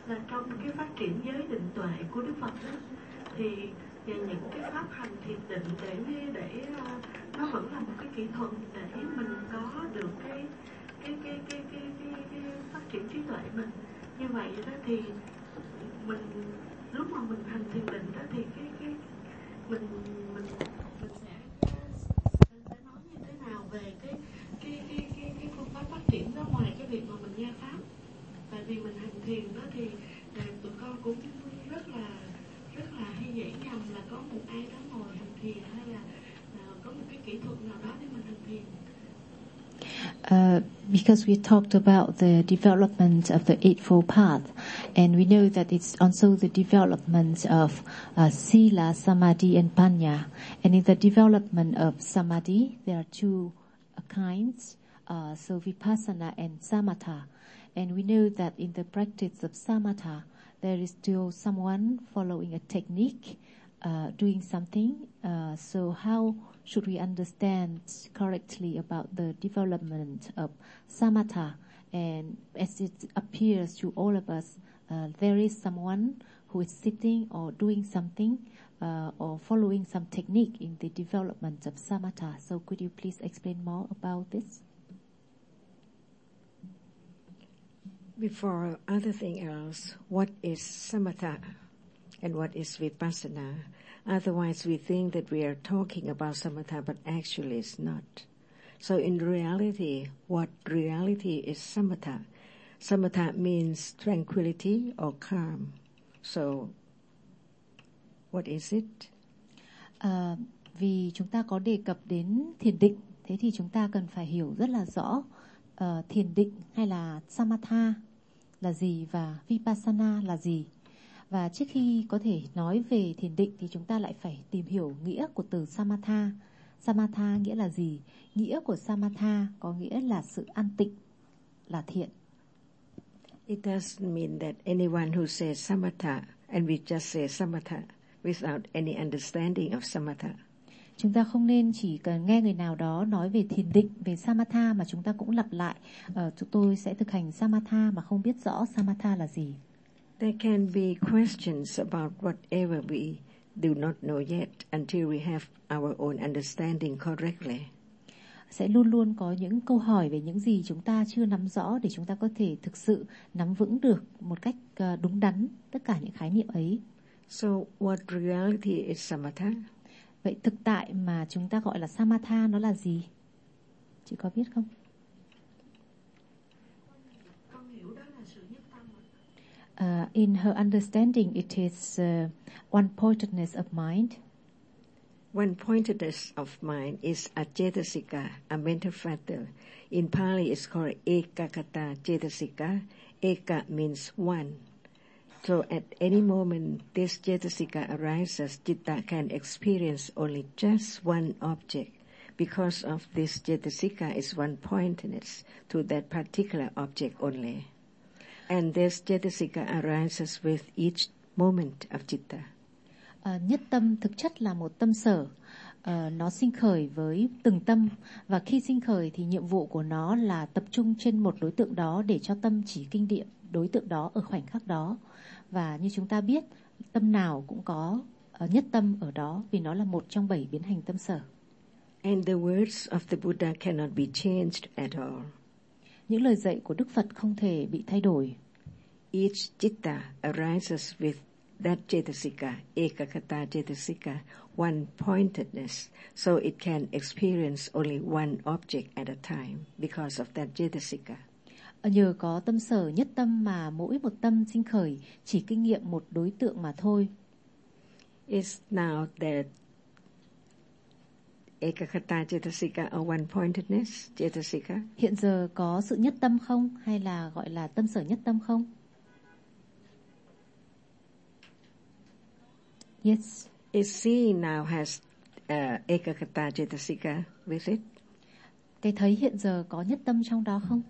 là trong cái phát triển giới định tuệ của Đức Phật đó, thì những cái pháp hành thiền định để nó vẫn là một cái kỹ thuật để mình có được cái phát triển trí tuệ mình. Như vậy đó thì mình lúc mà mình hành thiền định đó thì mình sẽ nói như thế nào về cái phương pháp phát triển đó, ngoài cái việc mà mình nghe pháp. Tại vì mình hành thiền đó thì tụi con cũng rất là hay dễ nhầm là có một ai đó ngồi hành thiền, hay là có một cái kỹ thuật nào đó để mình hành thiền. Because we talked about the development of the Eightfold Path, and we know that it's also the development of Sila, Samadhi, and Panya. And in the development of Samadhi, there are two kinds, so Vipassana and Samatha. And we know that in the practice of Samatha, there is still someone following a technique, doing something. So how should we understand correctly about the development of Samatha? And as it appears to all of us, there is someone who is sitting or doing something or following some technique in the development of Samatha. So could you please explain more about this? Before other thing else, what is Samatha and what is Vipassana? Otherwise we think that we are talking about Samatha, but actually it's not. So in reality, what reality is Samatha? Samatha means tranquility or calm. So what is it? Vì chúng ta có đề cập đến thiền định, thế thì chúng ta cần phải hiểu rất là rõ thiền định hay là Samatha là gì và Vipassana là gì. Và trước khi có thể nói về thiền định thì chúng ta lại phải tìm hiểu nghĩa của từ Samatha. Samatha nghĩa là gì? Nghĩa của Samatha có nghĩa là sự an tịnh, là thiện. It doesn't mean that anyone who says Samatha and we just say Samatha without any understanding of Samatha. Chúng ta không nên chỉ cần nghe người nào đó nói về thiền định, về Samatha mà chúng ta cũng lặp lại. Chúng tôi sẽ thực hành Samatha mà không biết rõ Samatha là gì. There can be questions about whatever we do not know yet until we have our own understanding correctly. Sẽ luôn luôn có những câu hỏi về những gì chúng ta chưa nắm rõ để chúng ta có thể thực sự nắm vững được một cách đúng đắn tất cả những khái niệm ấy. So what reality is Samatha? Vậy thực tại mà chúng ta gọi là Samatha nó là gì? Chị có biết không? In her understanding, it is one-pointedness of mind. One-pointedness of mind is a cetasika, a mental factor. In Pali, it's called ekakata cetasika. Eka means one. So at any moment this cetasika arises, citta can experience only just one object. Because of this cetasika is one-pointedness to that particular object only. And this cetasika arises with each moment of citta. Nhất tâm thực chất là một tâm sở. Nó sinh khởi với từng tâm, và khi sinh khởi thì nhiệm vụ của nó là tập trung trên một đối tượng đó để cho tâm chỉ kinh nghiệm đối tượng đó ở khoảnh khắc đó. Và như chúng ta biết, tâm nào cũng có nhất tâm ở đó vì nó là một trong 7 biến hành tâm sở. And the words of the Buddha cannot be changed at all. Những lời dạy của Đức Phật không thể bị thay đổi. Each citta arises with that cetasika, ekakata cetasika, one-pointedness, so it can experience only one object at a time because of that cetasika. Nhờ có tâm sở nhất tâm mà mỗi một tâm sinh khởi chỉ kinh nghiệm một đối tượng mà thôi. Is now that ekakata cetasika or one-pointedness cetasika? Hiện giờ có sự nhất tâm không, hay là gọi là tâm sở nhất tâm không? Yes. Is seeing now has ekakata cetasika with it? Cái thấy hiện giờ có nhất tâm trong đó không?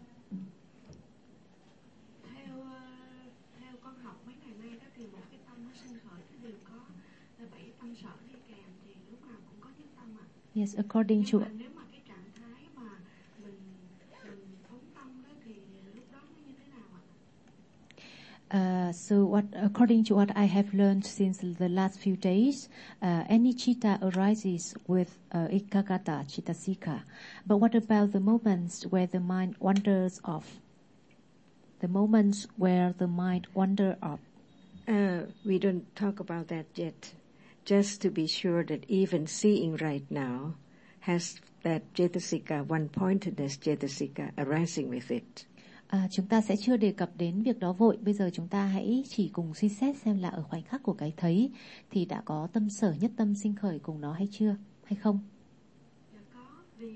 Theo con học mấy ngày nay đó thì một cái tâm nó sinh khởi thì đều có 7 tâm sở đi kèm, thì lúc nào cũng có nhất tâm ạ. Yes, according to. Nếu mà cái trạng thái mà mình phóng tâm đó thì lúc đó nó như thế nào So according to what I have learned since the last few days, any citta arises with ekagata cittasika. But what about the moments where the mind wanders off? The moments where the mind wanders off. We don't talk about that yet. Just to be sure that even seeing right now has that cetasika, one-pointedness cetasika arising with it. Chúng ta sẽ chưa đề cập đến việc đó vội. Bây giờ chúng ta hãy chỉ cùng suy xét xem là ở khoảnh khắc của cái thấy thì đã có tâm sở nhất tâm sinh khởi cùng nó hay chưa, hay không? Dạ có, vì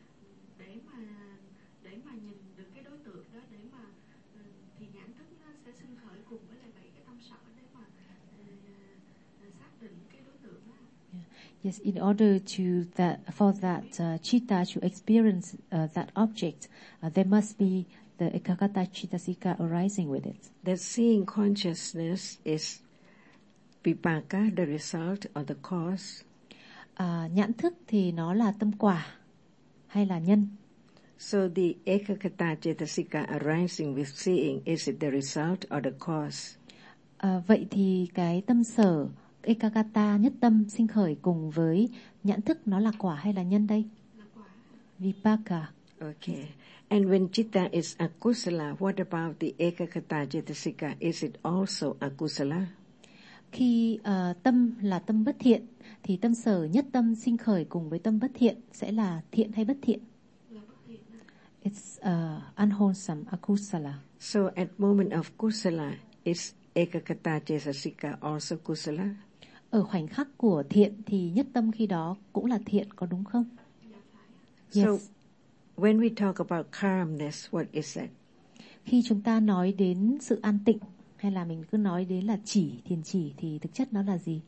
để mà nhìn được cái đối tượng đó, để mà thì nhãn thức nó sẽ sinh khởi cùng với lại bảy cái tâm sở để mà xác định cái đối tượng đó. Yes, in order for that citta to experience that object, there must be the ekagata cittasika arising with it. That seeing consciousness is vipaka, the result or the cause. Nhãn thức thì nó là tâm quả hay là nhân? So the ekagata cetasika arising with seeing, is it the result or the cause? Vậy thì cái tâm sở ekagata nhất tâm sinh khởi cùng với nhãn thức nó là quả hay là nhân đây? Là quả. Vipaka. Okay. And when citta is akusala, what about the ekagata cetasika? Is it also akusala? Khi tâm là tâm bất thiện thì tâm sở nhất tâm sinh khởi cùng với tâm bất thiện sẽ là thiện hay bất thiện? Là bất thiện. It's unwholesome, akusala. So at moment of kusala, is ekagata cetasika also kusala? Ở khoảnh khắc của thiện thì nhất tâm khi đó cũng là thiện, có đúng không? So Yes. when we talk about calmness, what is that? Khi chúng ta nói đến sự an tịnh hay là mình cứ nói đến là thiền chỉ thì thực chất nó là gì?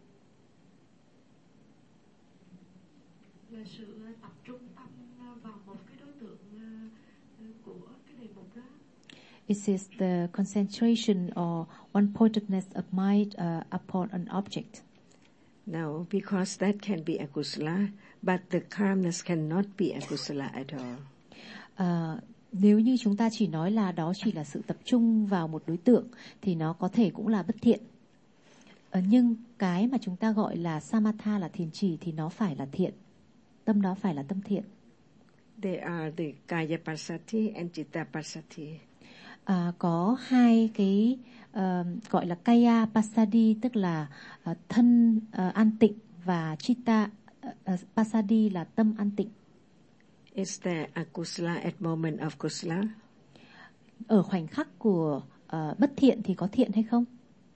Là sự tập trung tâm vào một cái đối tượng của cái đề mục đó. It is the concentration or one-pointedness of mind upon an object. No, because that can be akusala, but the calmness cannot be akusala at all. Nếu như chúng ta chỉ nói là đó chỉ là sự tập trung vào một đối tượng thì nó có thể cũng là bất thiện. Nhưng cái mà chúng ta gọi là samatha là thiền chỉ thì nó phải là thiện. Tâm đó phải là tâm thiện. They are the kaya passathi and citta passathi. Có hai cái gọi là kaya passaddhi, tức là thân an tịnh, và chitta passaddhi là tâm an tịnh. Is there akusala at moment of kusala? Ở khoảnh khắc của bất thiện thì có thiện hay không?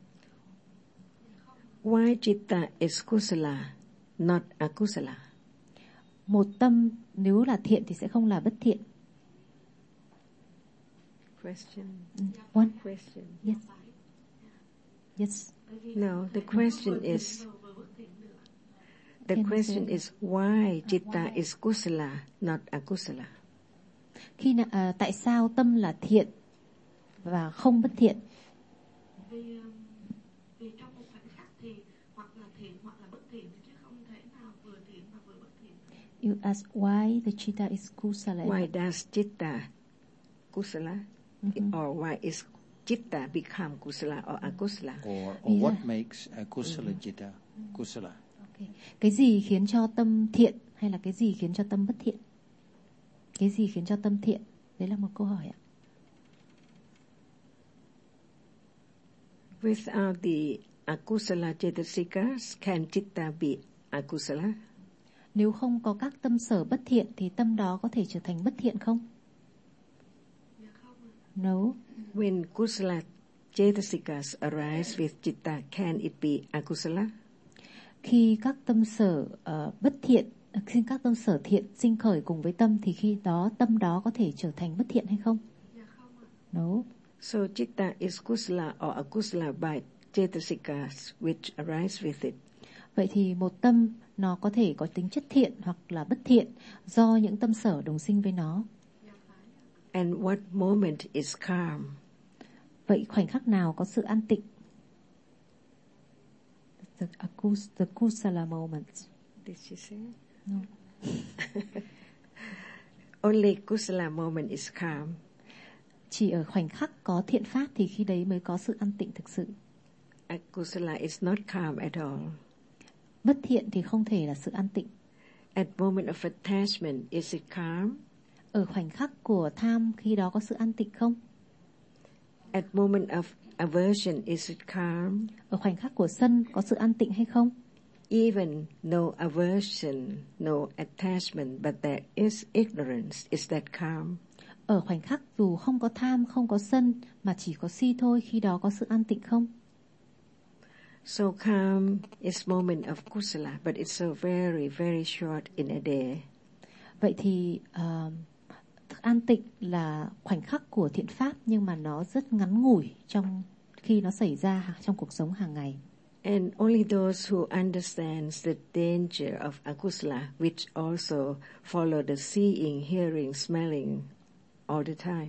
Why citta is kusala, not akusala? Một tâm nếu là thiện thì sẽ không là bất thiện. Question. One Question. yes. Yes. No, the question is why citta is kusala, not akusala? Tại sao tâm là thiện và không bất thiện? Vì trong một khoảnh khắc thì hoặc là thiện hoặc là bất thiện, chứ không thể nào vừa thiện và vừa bất thiện. You ask why the citta is kusala. Why does citta kusala, or why is citta become kusala or akusala? Or what makes kusala citta kusala? Okay. Cái gì khiến cho tâm thiện hay là cái gì khiến cho tâm bất thiện? Cái gì khiến cho tâm thiện? Đấy là một câu hỏi ạ. Without the akusala cetasikas, can citta be akusala? Nếu không có các tâm sở bất thiện thì tâm đó có thể trở thành bất thiện không? No. When kusala cetasikas arise with citta, can it be akusala? Khi các tâm sở bất thiện, khi các tâm sở thiện sinh khởi cùng với tâm thì khi đó tâm đó có thể trở thành bất thiện hay không? No. So citta is kusala or akusala by cetasikas which arise with it. Vậy thì một tâm nó có thể có tính chất thiện hoặc là bất thiện do những tâm sở đồng sinh với nó. And what moment is calm? Vậy khoảnh khắc nào có sự an tịnh? The kusala moment. Did she say? No. Only kusala moment is calm. Chỉ ở khoảnh khắc có thiện pháp thì khi đấy mới có sự an tịnh thực sự. Akusala is not calm at all. Bất thiện thì không thể là sự an tịnh. At moment of attachment, is it calm? Ở khoảnh khắc của tham khi đó có sự an tịnh không? At moment of aversion, is it calm? Ở khoảnh khắc của sân có sự an tịnh hay không? Even no aversion, no attachment, but there is ignorance, is that calm? Ở khoảnh khắc dù không có tham, không có sân mà chỉ có si thôi, khi đó có sự an tịnh không? So calm is moment of kusala, but it's so very, very short in a day. Vậy thì an tịnh là khoảnh khắc của thiện pháp, nhưng mà nó rất ngắn ngủi trong khi nó xảy ra trong cuộc sống hàng ngày. And only those who understands the danger of akusala, which also follow the seeing, hearing, smelling all the time.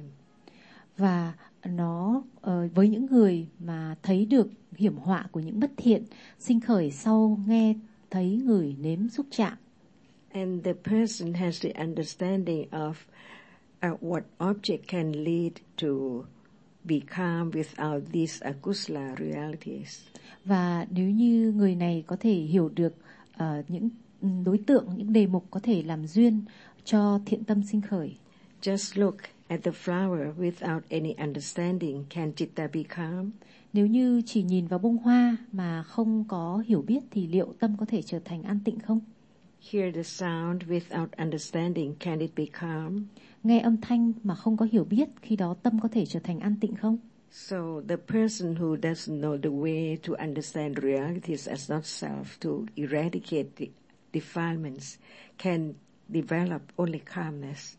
Và nó với những người mà thấy được hiểm họa của những bất thiện sinh khởi sau nghe, thấy, ngửi, nếm, xúc chạm. And the person has the understanding of what object can lead to be calm without these akusala realities. Và nếu như người này có thể hiểu được những đối tượng, những đề mục có thể làm duyên cho thiện tâm sinh khởi. Just look at the flower without any understanding, can citta be calm? Nếu như chỉ nhìn vào bông hoa mà không có hiểu biết thì liệu tâm có thể trở thành an tịnh không? Hear the sound without understanding, can it be calm? Nghe âm thanh mà không có hiểu biết, khi đó tâm có thể trở thành an tịnh không? So the person who doesn't know the way to understand realities as not self, to eradicate the defilements, can develop only calmness.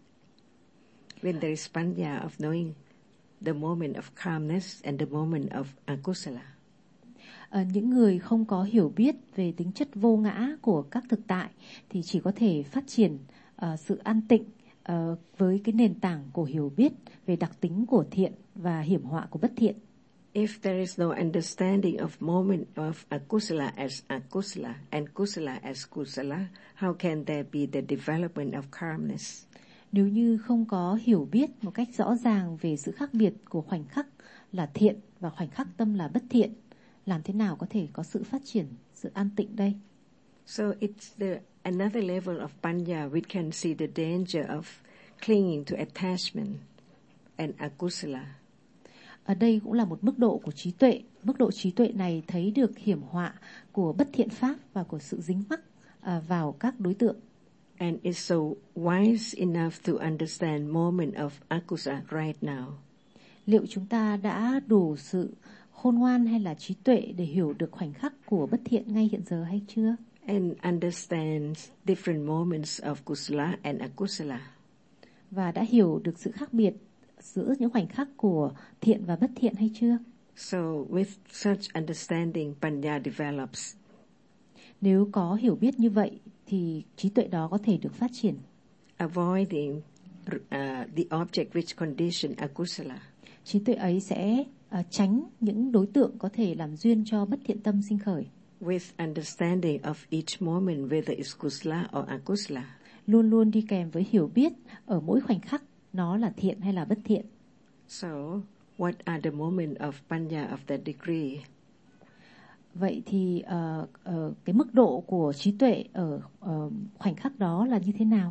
When there is panya of knowing the moment of calmness and the moment of akusala. Những người không có hiểu biết về tính chất vô ngã của các thực tại thì chỉ có thể phát triển sự an tịnh với cái nền tảng của hiểu biết về đặc tính của thiện và hiểm họa của bất thiện. If there is no understanding of moment of akusala and kusala as kusala, how can there be the development of calmness? Nếu như không có hiểu biết một cách rõ ràng về sự khác biệt của khoảnh khắc là thiện và khoảnh khắc tâm là bất thiện, làm thế nào có thể có sự phát triển, sự an tịnh đây? So it's another level of panya which can see the danger of clinging to attachment and akusala. Ở đây cũng là một mức độ của trí tuệ. Mức độ trí tuệ này thấy được hiểm họa của bất thiện pháp và của sự dính mắc vào các đối tượng. And is so wise enough to understand moment of akusala right now. Liệu chúng ta đã đủ sự khôn ngoan hay là trí tuệ để hiểu được khoảnh khắc của bất thiện ngay hiện giờ hay chưa? And understands different moments of kusala and akusala. Và đã hiểu được sự khác biệt giữa những khoảnh khắc của thiện và bất thiện hay chưa? So with such understanding, panya develops. Nếu có hiểu biết như vậy thì trí tuệ đó có thể được phát triển. Avoiding the object which condition akusala. Trí tuệ ấy sẽ tránh những đối tượng có thể làm duyên cho bất thiện tâm sinh khởi. With understanding of each moment whether it's kusala or akusala. Luôn luôn đi kèm với hiểu biết ở mỗi khoảnh khắc nó là thiện hay là bất thiện. So, what are the moments of panya of that degree? Vậy thì cái mức độ của trí tuệ ở khoảnh khắc đó là như thế nào?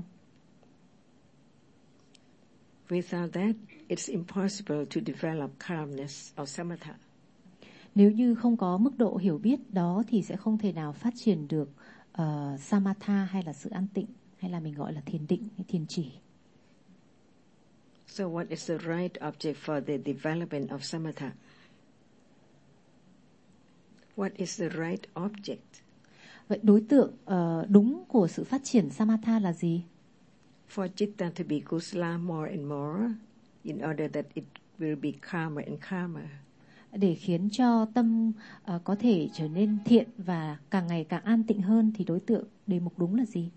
Without that, it's impossible to develop calmness or samatha. Nếu như không có mức độ hiểu biết đó thì sẽ không thể nào phát triển được samatha hay là sự an tịnh, hay là mình gọi là thiền định hay thiền chỉ. So what is the right object for the development of samatha? What is the right object? Vậy đối tượng đúng của sự phát triển samatha là gì? For citta to be kusala more and more, in order that it will be calmer and calmer. Để khiến cho tâm có thể trở nên thiện và càng ngày càng an tịnh hơn thì đối tượng đề mục đúng là gì?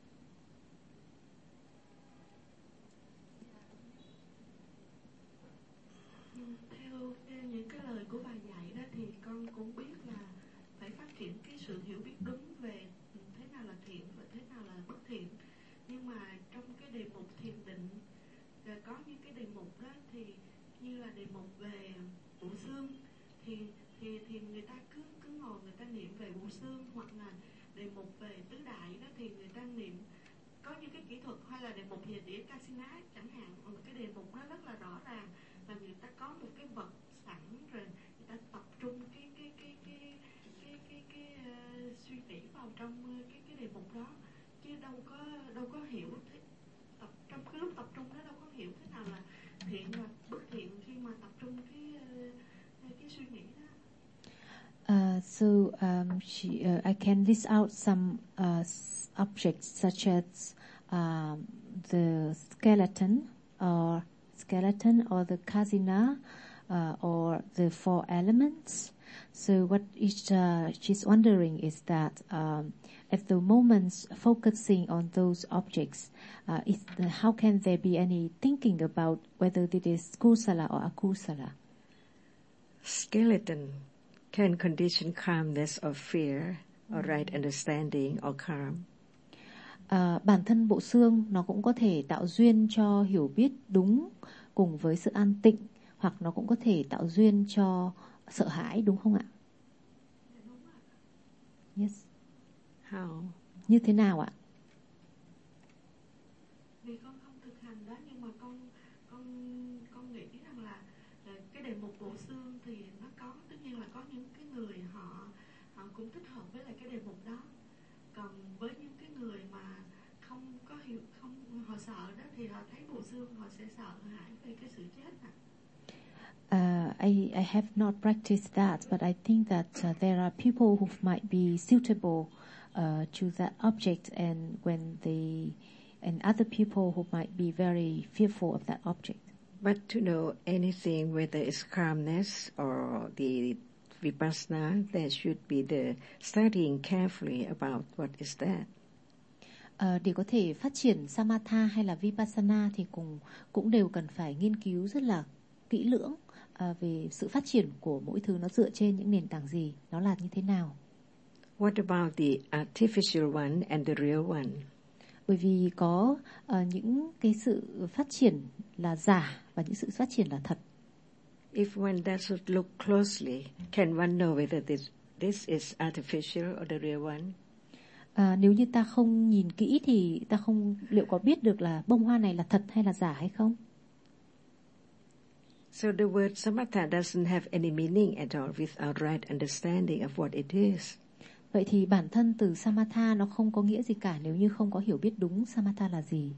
Theo những cái lời của bà dạy đó thì con cũng biết là phải phát triển cái sự hiểu biết đúng về thế nào là thiện và thế nào là bất thiện. Nhưng mà trong cái đề mục thiền định có những cái đề mục đó thì thì người ta cứ ngồi người ta niệm về bộ xương, hoặc là đề mục về tứ đại đó, thì người ta niệm có những cái kỹ thuật, hay là đề mục về đĩa Kasina chẳng hạn, một cái đề mục nó rất là rõ ràng, và người ta có một cái vật sẵn rồi, người ta tập trung cái suy nghĩ vào trong cái đề mục đó, chứ đâu có hiểu trong cái lúc tập trung đó đâu có hiểu thế nào là thiện và bất thiện khi mà tập trung cái suy nghĩ đó. I can list out some objects such as the skeleton or the kasina or the four elements. So what she's wondering is that at the moments focusing on those objects, how can there be any thinking about whether it is kusala or akusala? Skeleton can condition calmness or fear, or right understanding or calm. Bản thân bộ xương nó cũng có thể tạo duyên cho hiểu biết đúng cùng với sự an tịnh, hoặc nó cũng có thể tạo duyên cho sợ hãi, đúng không ạ? Yes. How? Như thế nào ạ? Vì con không thực hành đó, nhưng mà con nghĩ rằng là cái đề mục bộ xương thì nó có, tất nhiên là có những cái người họ cũng thích hợp với lại cái đề mục đó, còn với những cái người mà không có hiểu, họ sợ đó, thì họ thấy bộ xương họ sẽ sợ hãi về cái sự chết ạ. I have not practiced that, but I think that there are people who might be suitable to that object, and other people who might be very fearful of that object. But to know anything, whether it's calmness or the vipassana, there should be the studying carefully about what is that. Để có thể phát triển samatha hay là vipassana thì cũng đều cần phải nghiên cứu rất là kỹ lưỡng về sự phát triển của mỗi thứ, nó dựa trên những nền tảng gì, nó là như thế nào. What about the artificial one and the real one? Bởi vì có những cái sự phát triển là giả và những sự phát triển là thật. If one doesn't look closely, can one know whether this is artificial or the real one? Nếu như ta không nhìn kỹ thì ta không liệu có biết được là bông hoa này là thật hay là giả hay không? So the word samatha doesn't have any meaning at all without right understanding of what it is. Vậy thì bản thân từ samatha nó không có nghĩa gì cả nếu như không có hiểu biết đúng samatha là gì.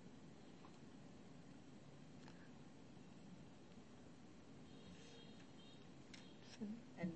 And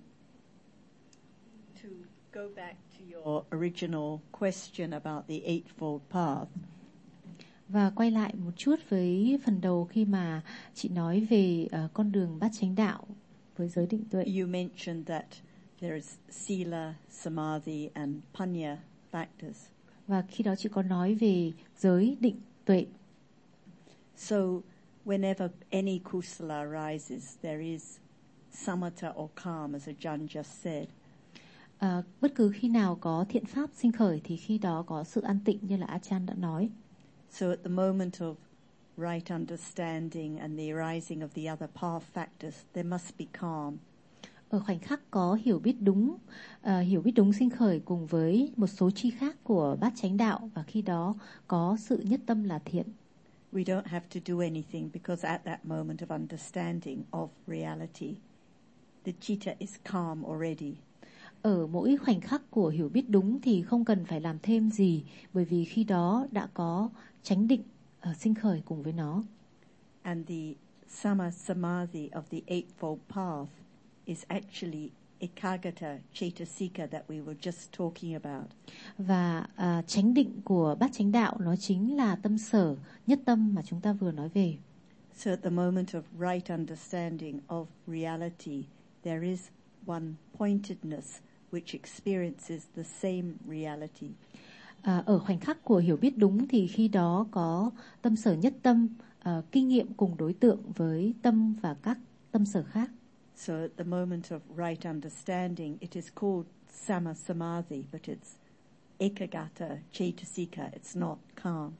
to go back to your original question about the Eightfold Path. Và quay lại một chút với phần đầu khi mà chị nói về con đường bát chánh đạo với giới định tuệ. You mentioned that there is sila, samadhi and panya factors. Và khi đó chị có nói về giới định tuệ. So whenever any kusala arises, there is samatha or calm, as Ajahn just said. Bất cứ khi nào có thiện pháp sinh khởi thì khi đó có sự an tịnh như là Ajahn đã nói. So at the moment of right understanding and the arising of the other path factors, there must be calm. Ở khoảnh khắc có hiểu biết đúng sinh khởi cùng với một số chi khác của bát chánh đạo, và khi đó có sự nhất tâm là thiện. We don't have to do anything because at that moment of understanding of reality, the citta is calm already. Ở mỗi khoảnh khắc của hiểu biết đúng thì không cần phải làm thêm gì, bởi vì khi đó đã có chánh định sinh khởi cùng với nó. And the sama samadhi of the Eightfold Path is actually ekagata cetasika that we were just talking about. Và chánh định của bát chánh đạo nó chính là tâm sở, nhất tâm mà chúng ta vừa nói về. So at the moment of right understanding of reality, there is one pointedness which experiences the same reality. Ở khoảnh khắc của hiểu biết đúng thì khi đó có tâm sở nhất tâm, kinh nghiệm cùng đối tượng với tâm và các tâm sở khác. So at the moment of right understanding, it is called sama samadhi, but it's ekagata cetasika. It's not calm.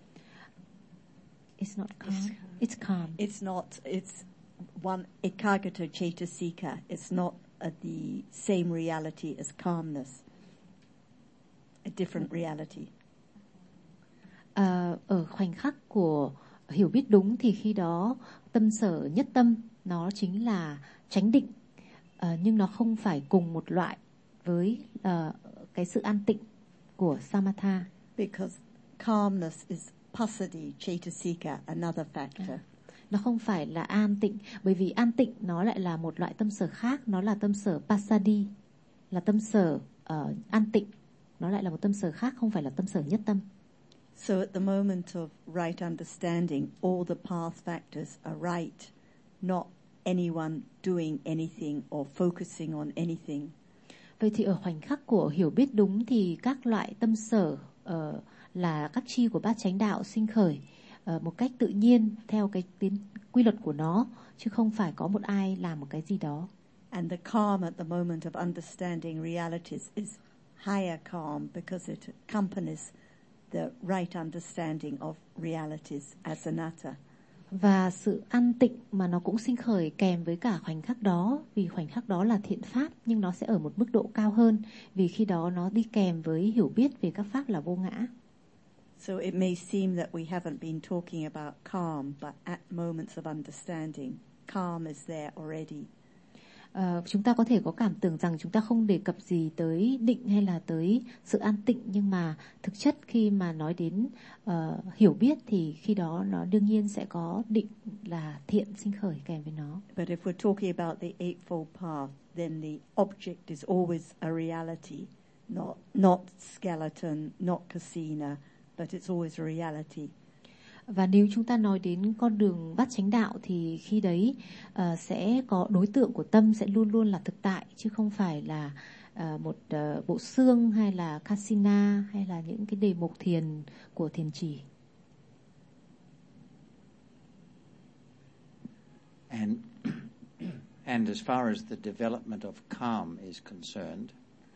It's not calm. It's calm. It's not. It's one ekagata cetasika. It's not the same reality as calmness, a different reality. Ở khoảnh khắc của hiểu biết đúng thì khi đó tâm sở nhất tâm nó chính là chánh định, nhưng nó không phải cùng một loại với cái sự an tịnh của samatha. Because calmness is passaddhi cetasika, another factor. Nó không phải là an tịnh, bởi vì an tịnh nó lại là một loại tâm sở khác, nó là tâm sở passaddhi, là tâm sở an tịnh, nó lại là một tâm sở khác, không phải là tâm sở nhất tâm. So at the moment of right understanding, all the path factors are right, not anyone doing anything or focusing on anything. Vậy thì ở khoảnh khắc của hiểu biết đúng thì các loại tâm sở là các chi của bát chánh đạo sinh khởi một cách tự nhiên theo cái quy luật của nó, chứ không phải có một ai làm một cái gì đó. And the calm at the moment of understanding realities is higher calm because it accompanies the right understanding of realities as anatta. Và sự an tịnh mà nó cũng sinh khởi kèm với cả khoảnh khắc đó, vì khoảnh khắc đó là thiện pháp, nhưng nó sẽ ở một mức độ cao hơn, vì khi đó nó đi kèm với hiểu biết về các pháp là vô ngã. So it may seem that we haven't been talking about calm, but at moments of understanding, calm is there already. Chúng ta có thể có cảm tưởng rằng chúng ta không đề cập gì tới định hay là tới sự an tịnh, nhưng mà thực chất khi mà nói đến hiểu biết thì khi đó nó đương nhiên sẽ có định là thiện sinh khởi kèm với nó. But if we're talking about the Eightfold Path, then the object is always a reality, not skeleton, not kasina, but it's always a reality. Và nếu chúng ta nói đến con đường bát chánh đạo thì khi đấy sẽ có đối tượng của tâm sẽ luôn luôn là thực tại, chứ không phải là một bộ xương hay là kasina hay là những cái đề mục thiền của thiền chỉ. And as far as the development of calm is concerned,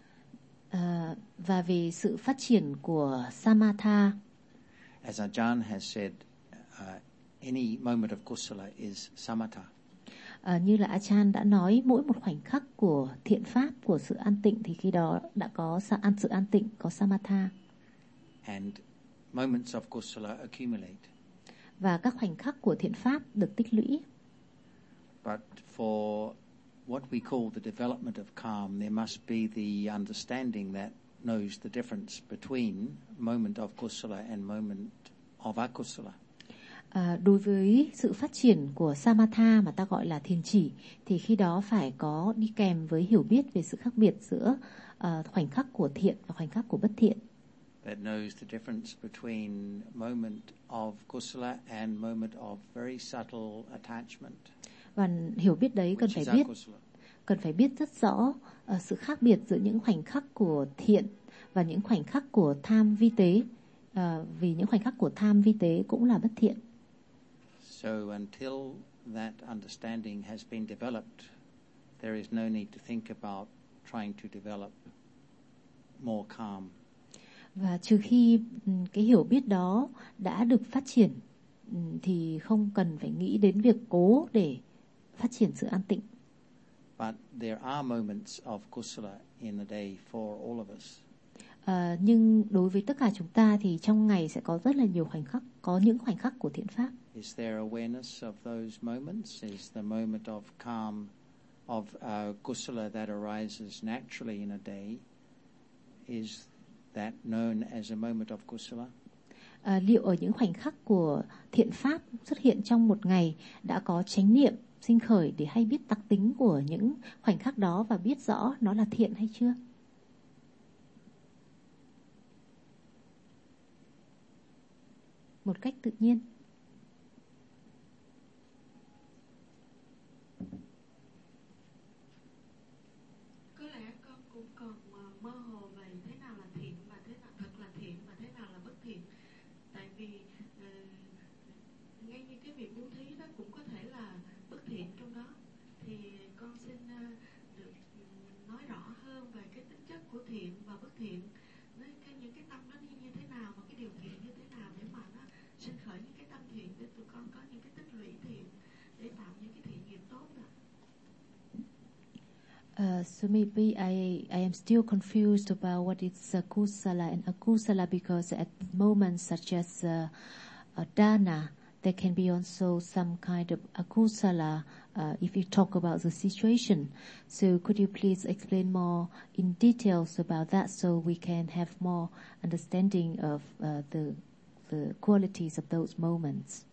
và về sự phát triển của samatha, as Ajahn has said, any moment of kusala is samatha. Như là Ajahn đã nói, mỗi một khoảnh khắc của thiện pháp, của sự an tịnh thì khi đó đã có sự an tịnh, có samatha. And moments of kusala accumulate. Và các khoảnh khắc của thiện pháp được tích lũy. But for what we call the development of calm, there must be the understanding that knows the difference between moment of kusala and moment of akusala. Đối với sự phát triển của samatha mà ta gọi là thiền chỉ, thì khi đó phải có đi kèm với hiểu biết về sự khác biệt giữa khoảnh khắc của thiện và khoảnh khắc của bất thiện. That knows the difference between moment of kusala and moment of very subtle attachment. Và hiểu biết đấy cần phải biết rất rõ sự khác biệt giữa những khoảnh khắc của thiện và những khoảnh khắc của tham vi tế, vì những khoảnh khắc của tham vi tế cũng là bất thiện. So until that understanding has been developed, there is no need to think about trying to develop more calm. Và trừ khi cái hiểu biết đó đã được phát triển thì không cần phải nghĩ đến việc cố để phát triển sự an tịnh. But there are moments of kusala in the day for all of us. Nhưng đối với tất cả chúng ta thì trong ngày sẽ có rất là nhiều khoảnh khắc, có những khoảnh khắc của thiện pháp. Is there awareness of those moments? Is the moment of calm, of kusala that arises naturally in a day, is that known as a moment of kusala? Liệu ở những khoảnh khắc của thiện pháp xuất hiện trong một ngày đã có chánh niệm sinh khởi để hay biết đặc tính của những khoảnh khắc đó và biết rõ nó là thiện hay chưa? Một cách tự nhiên. Có lẽ con cũng còn mơ hồ về thế nào là thiện và thế nào thật là thiện và thế nào là bất thiện. Tại vì ngay như cái việc bố thí đó cũng có thể là bất thiện trong đó. Thì con xin được nói rõ hơn về cái tính chất của thiện và bất thiện, những cái tâm nó như thế nào và cái điều kiện như thế nào để mà nó sinh khởi những cái So maybe I am still confused about what is kusala and akusala, because at moments such as dana, there can be also some kind of akusala if you talk about the situation. So could you please explain more in details about that so we can have more understanding of the qualities of those moments?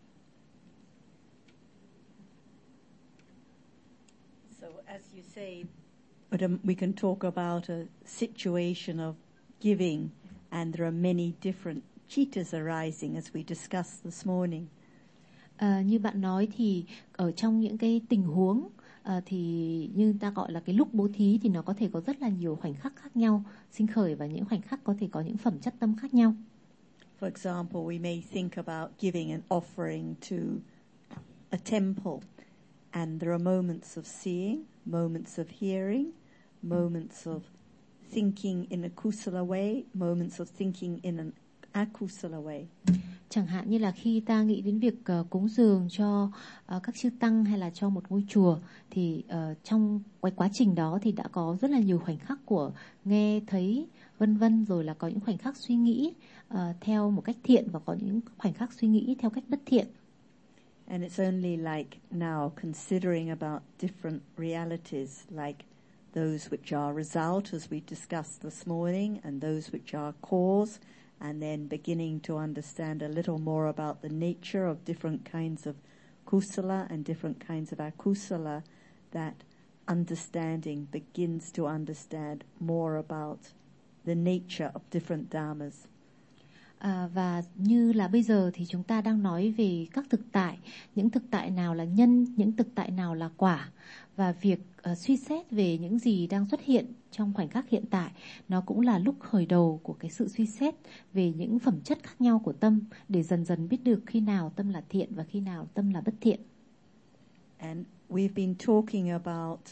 So as you say, we can talk about a situation of giving, and there are many different chittas arising as we discussed this morning. Như bạn nói thì ở trong những cái tình huống thì như ta gọi là cái lúc bố thí thì nó có thể có rất là nhiều khoảnh khắc khác nhau sinh khởi, và những khoảnh khắc có thể có những phẩm chất tâm khác nhau. For example, we may think about giving an offering to a temple, and there are moments of seeing, moments of hearing, moments of thinking in a kusala way, moments of thinking in an akusala way. Chẳng hạn như là khi ta nghĩ đến việc cúng dường cho các chư tăng hay là cho một ngôi chùa, thì trong quá trình đó thì đã có rất là nhiều khoảnh khắc của nghe, thấy, vân vân, rồi là có những khoảnh khắc suy nghĩ theo một cách thiện, và có những khoảnh khắc suy nghĩ theo cách bất thiện. And it's only like now considering about different realities, like those which are result, as we discussed this morning, and those which are cause, and then beginning to understand a little more about the nature of different kinds of kusala and different kinds of akusala, that understanding begins to understand more about the nature of different dhammas. Và như là bây giờ thì chúng ta đang nói về các thực tại, những thực tại nào là nhân, những thực tại nào là quả, và việc suy xét về những gì đang xuất hiện trong khoảnh khắc hiện tại, nó cũng là lúc khởi đầu của cái sự suy xét về những phẩm chất khác nhau của tâm, để dần dần biết được khi nào tâm là thiện và khi nào tâm là bất thiện. And we've been talking about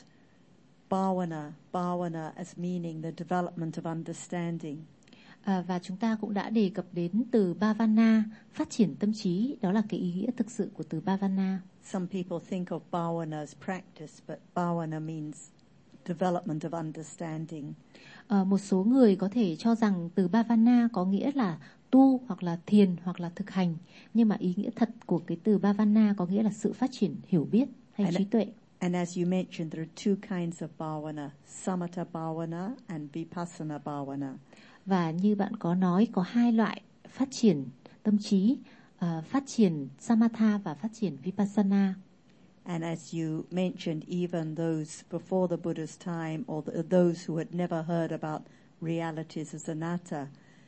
bhavana as meaning the development of understanding. Và chúng ta cũng đã đề cập đến từ bhavana, phát triển tâm trí, đó là cái ý nghĩa thực sự của từ bhavana. Some people think of bhavana as practice, but bhavana means development of understanding. Một số người có thể cho rằng từ bhavana có nghĩa là tu hoặc là thiền hoặc là thực hành, nhưng mà ý nghĩa thật của cái từ bhavana có nghĩa là sự phát triển hiểu biết hay trí tuệ. And as you mentioned, there are two kinds of bhavana, samatha bhavana and vipassana bhavana. Và như bạn có nói, có hai loại phát triển tâm trí, phát triển samatha và phát triển vipassana. And as you mentioned, even those before the Buddha's time, or those who had never heard about realities as anatta,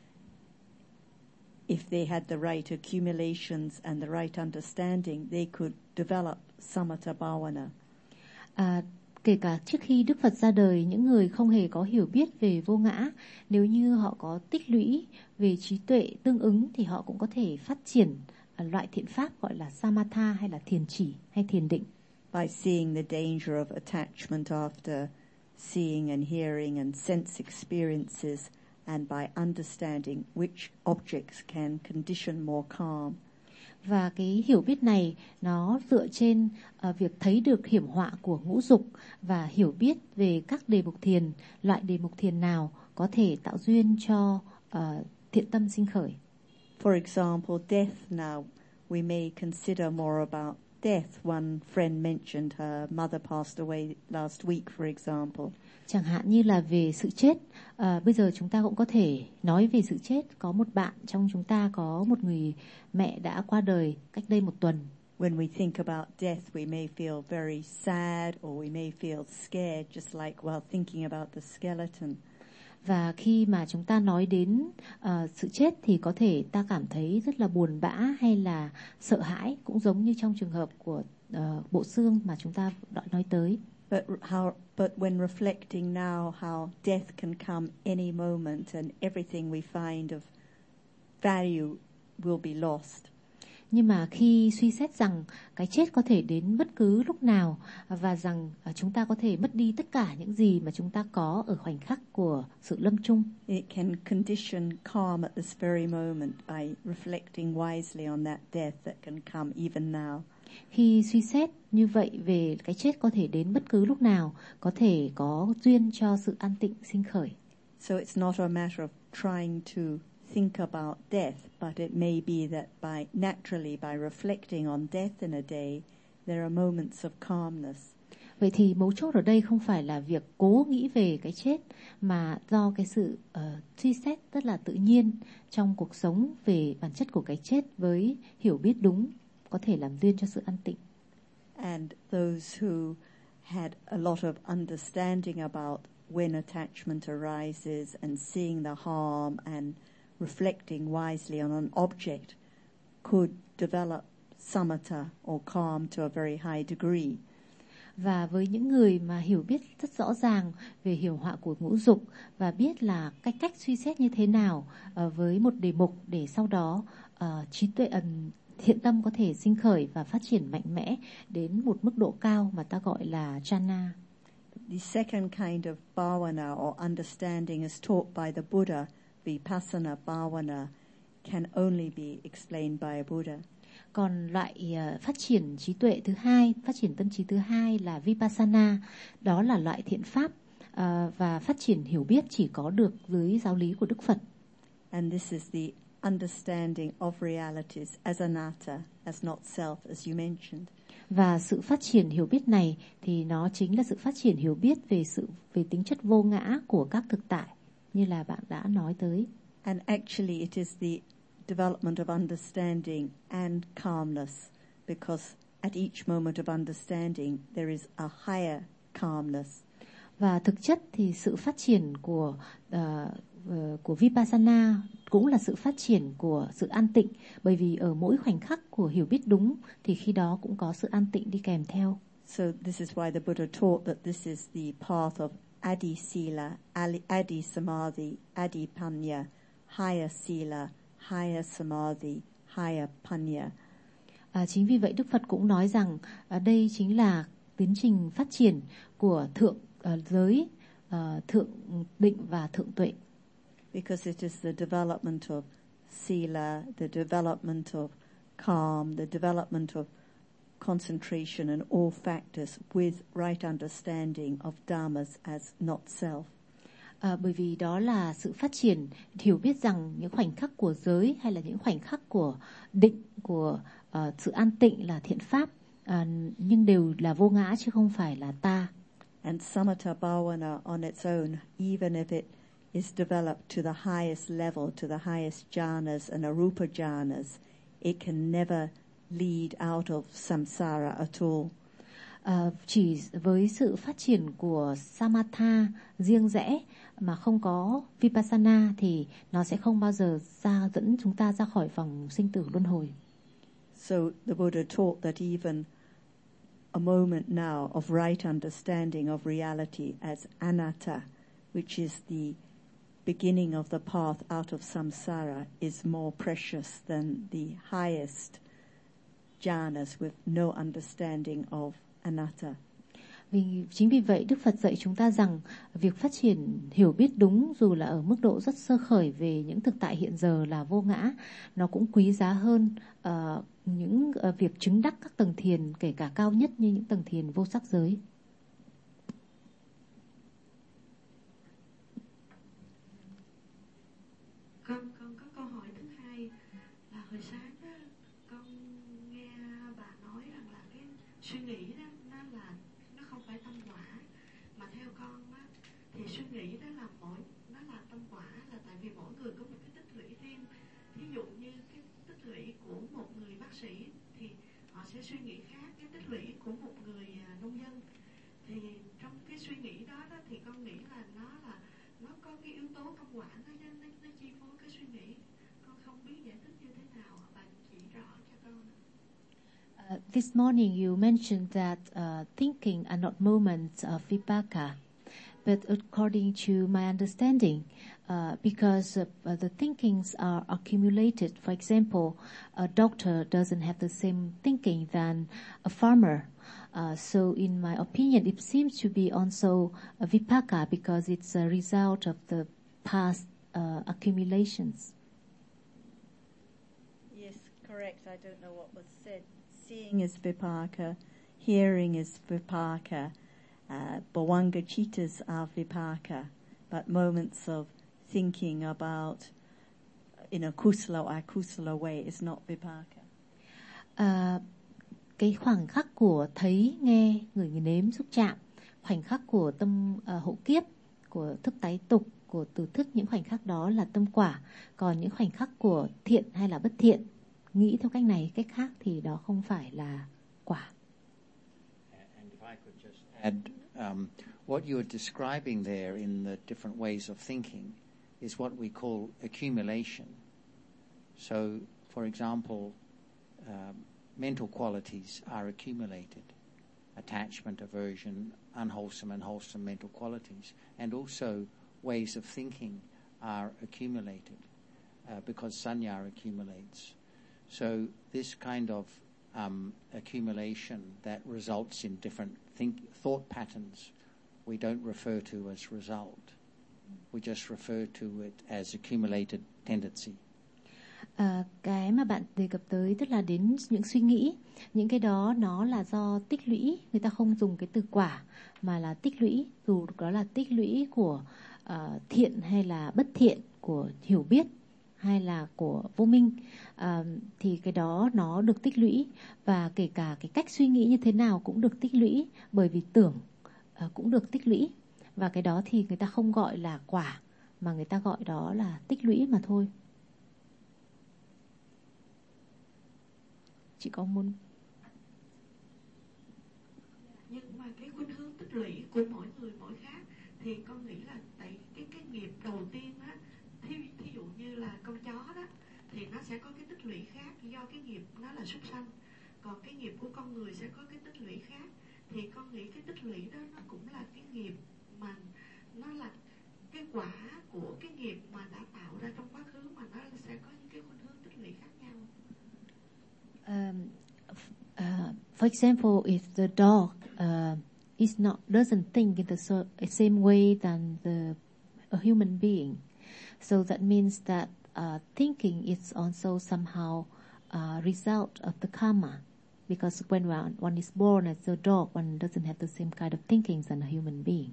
if they had the right accumulations and the right understanding, they could develop samatha bhavana. Kể cả trước khi Đức Phật ra đời, những người không hề có hiểu biết về vô ngã, nếu như họ có tích lũy về trí tuệ tương ứng thì họ cũng có thể phát triển loại thiện pháp gọi là samatha hay là thiền chỉ hay thiền định. By seeing the danger of attachment after seeing and hearing and sense experiences, and by understanding which objects can condition more calm. Và cái hiểu biết này nó dựa trên việc thấy được hiểm họa của ngũ dục, và hiểu biết về các đề mục thiền, loại đề mục thiền nào có thể tạo duyên cho thiện tâm sinh khởi. For example, death now, we may consider more about death. One friend mentioned her mother passed away last week, for example. Chẳng hạn như là về sự chết, bây giờ chúng ta cũng có thể nói về sự chết. Có một bạn trong chúng ta có một người mẹ đã qua đời cách đây một tuần. When we think about death, we may feel very sad, or we may feel scared, just like while thinking about the skeleton. Và khi mà chúng ta nói đến sự chết thì có thể ta cảm thấy rất là buồn bã hay là sợ hãi, cũng giống như trong trường hợp của bộ xương mà chúng ta đã nói tới. But when reflecting now how death can come any moment and everything we find of value will be lost. Nhưng mà khi suy xét rằng cái chết có thể đến bất cứ lúc nào, và rằng chúng ta có thể mất đi tất cả những gì mà chúng ta có ở khoảnh khắc của sự lâm chung. It can condition calm at this very moment by reflecting wisely on that death that can come even now. Khi suy xét như vậy về cái chết có thể đến bất cứ lúc nào, có thể có duyên cho sự an tịnh sinh khởi. So it's not a matter of trying to think about death, but it may be that naturally by reflecting on death in a day, there are moments of calmness. Vậy thì mấu chốt ở đây không phải là việc cố nghĩ về cái chết, mà do cái sự suy xét rất là tự nhiên trong cuộc sống về bản chất của cái chết với hiểu biết đúng có thể làm duyên cho sự an tịnh. And those who had a lot of understanding about when attachment arises and seeing the harm and reflecting wisely on an object could develop samatha or calm to a very high degree. Và với những người mà hiểu biết rất rõ ràng về hiểm họa của ngũ dục và biết là cái cách suy xét như thế nào với một đề mục để sau đó trí tuệ thiện tâm có thể sinh khởi và phát triển mạnh mẽ đến một mức độ cao mà ta gọi là jhana. The second kind of bhavana or understanding as taught by the Buddha, vipassana bhavana, can only be explained by a Buddha. Còn loại phát triển trí tuệ thứ hai, phát triển tâm trí thứ hai là vipassana, đó là loại thiện pháp và phát triển hiểu biết chỉ có được dưới giáo lý của Đức Phật. And this is the understanding of realities as anatta, as not self, as you mentioned. Và sự phát triển hiểu biết này thì nó chính là sự phát triển hiểu biết về tính chất vô ngã của các thực tại, như là bạn đã nói tới. And actually it is the development of understanding and calmness, because at each moment of understanding there is a higher calmness. Và thực chất thì sự phát triển của Vipassana cũng là sự phát triển của sự an tịnh, bởi vì ở mỗi khoảnh khắc của hiểu biết đúng thì khi đó cũng có sự an tịnh đi kèm theo. So this is why the Buddha taught that this is the path of Adi Sila, Adi Samadhi, Adi Panya, higher Sila, higher Samadhi, higher Panya. Chính vì vậy Đức Phật cũng nói rằng đây chính là tiến trình phát triển của thượng giới, thượng định và thượng tuệ. Because it is the development of Sila, the development of calm, the development of concentration and all factors with right understanding of dhammas as not self. Bởi vì đó là sự phát triển hiểu biết rằng những khoảnh khắc của giới hay là những khoảnh khắc của định, của sự an tịnh là thiện pháp, nhưng đều là vô ngã chứ không phải là ta. And samatha bhavana on its own, even if it is developed to the highest level, to the highest jhanas and arupa jhanas, it can never lead out of samsara at all. Chỉ với sự phát triển của samatha riêng rẽ mà không có vipassana thì nó sẽ không bao giờ dẫn chúng ta ra khỏi vòng sinh tử luân hồi. So the Buddha taught that even a moment now of right understanding of reality as anatta, which is the beginning of the path out of samsara, is more precious than the highest jhanas with no understanding of anatta. Chính vì vậy Đức Phật dạy chúng ta rằng việc phát triển hiểu biết đúng dù là ở mức độ rất sơ khởi về những thực tại hiện giờ là vô ngã, nó cũng quý giá hơn những việc chứng đắc các tầng thiền, kể cả cao nhất như những tầng thiền vô sắc giới. Con có câu hỏi thứ hai là hồi sáng đó, con nghe bà nói rằng là cái suy nghĩ đó nó không phải tâm quả, mà theo con á thì suy nghĩ đó là tâm quả, là tại vì mỗi người có một cái tích lũy riêng. Ví dụ như cái tích lũy của một người bác sĩ thì họ sẽ suy nghĩ khác cái tích lũy của một người nông dân. Thì trong cái suy nghĩ đó thì con nghĩ là nó có cái yếu tố tâm quả nó chi phối cái suy nghĩ. Con không biết giải thích như thế nào, bà chỉ rõ cho con. This morning you mentioned that thinking are not moments of vipaka, but according to my understanding, because the thinkings are accumulated. For example, a doctor doesn't have the same thinking than a farmer. So in my opinion, it seems to be also a vipaka because it's a result of the past accumulations. Yes, correct. I don't know what was said. seeing is vipaka, hearing is vipaka, bhavanga chittas are vipaka, but moments of thinking about in a kusala or akusala way is not vipaka. Cái khoảnh khắc của thấy, nghe, ngửi, nếm, xúc chạm, khoảnh khắc của tâm hộ kiếp, của thức tái tục, của từ thức, những khoảnh khắc đó là tâm quả. Còn những khoảnh khắc của thiện hay là bất thiện, nghĩ theo cách này, cách khác thì đó không phải là quả. And if I could just add, what you're describing there in the different ways of thinking is what we call accumulation. So, for example, mental qualities are accumulated. Attachment, aversion, unwholesome and wholesome mental qualities. And also ways of thinking are accumulated because sanya accumulates. So this kind of accumulation that results in different thought patterns, we don't refer to as result. We just refer to it as accumulated tendency. Cái mà bạn đề cập tới tức là đến những suy nghĩ, những cái đó nó là do tích lũy, người ta không dùng cái từ quả mà là tích lũy, dù đó là tích lũy của thiện hay là bất thiện, của hiểu biết hay là của vô minh, thì cái đó nó được tích lũy, và kể cả cái cách suy nghĩ như thế nào cũng được tích lũy, bởi vì tưởng cũng được tích lũy, và cái đó thì người ta không gọi là quả mà người ta gọi đó là tích lũy mà thôi. Chị có muốn... Nhưng mà cái khuynh hướng tích lũy của mỗi người mỗi khác, thì con nghĩ là tại cái nghiệp đầu tiên á, thí dụ như là con chó đó, thì nó sẽ có cái tích lũy khác do cái nghiệp nó là súc sanh, còn cái nghiệp của con người sẽ có cái tích lũy khác. Thì con nghĩ cái tích lũy đó nó cũng là cái nghiệp mà nó là cái quả của cái nghiệp mà đã tạo ra trong quá khứ, mà nó sẽ có những cái khuynh hướng tích lũy khác nhau. For example, if the dog doesn't think in the same way than a human being, so that means that thinking is also somehow a result of the karma, because when one is born as a dog, one doesn't have the same kind of thinking as a human being.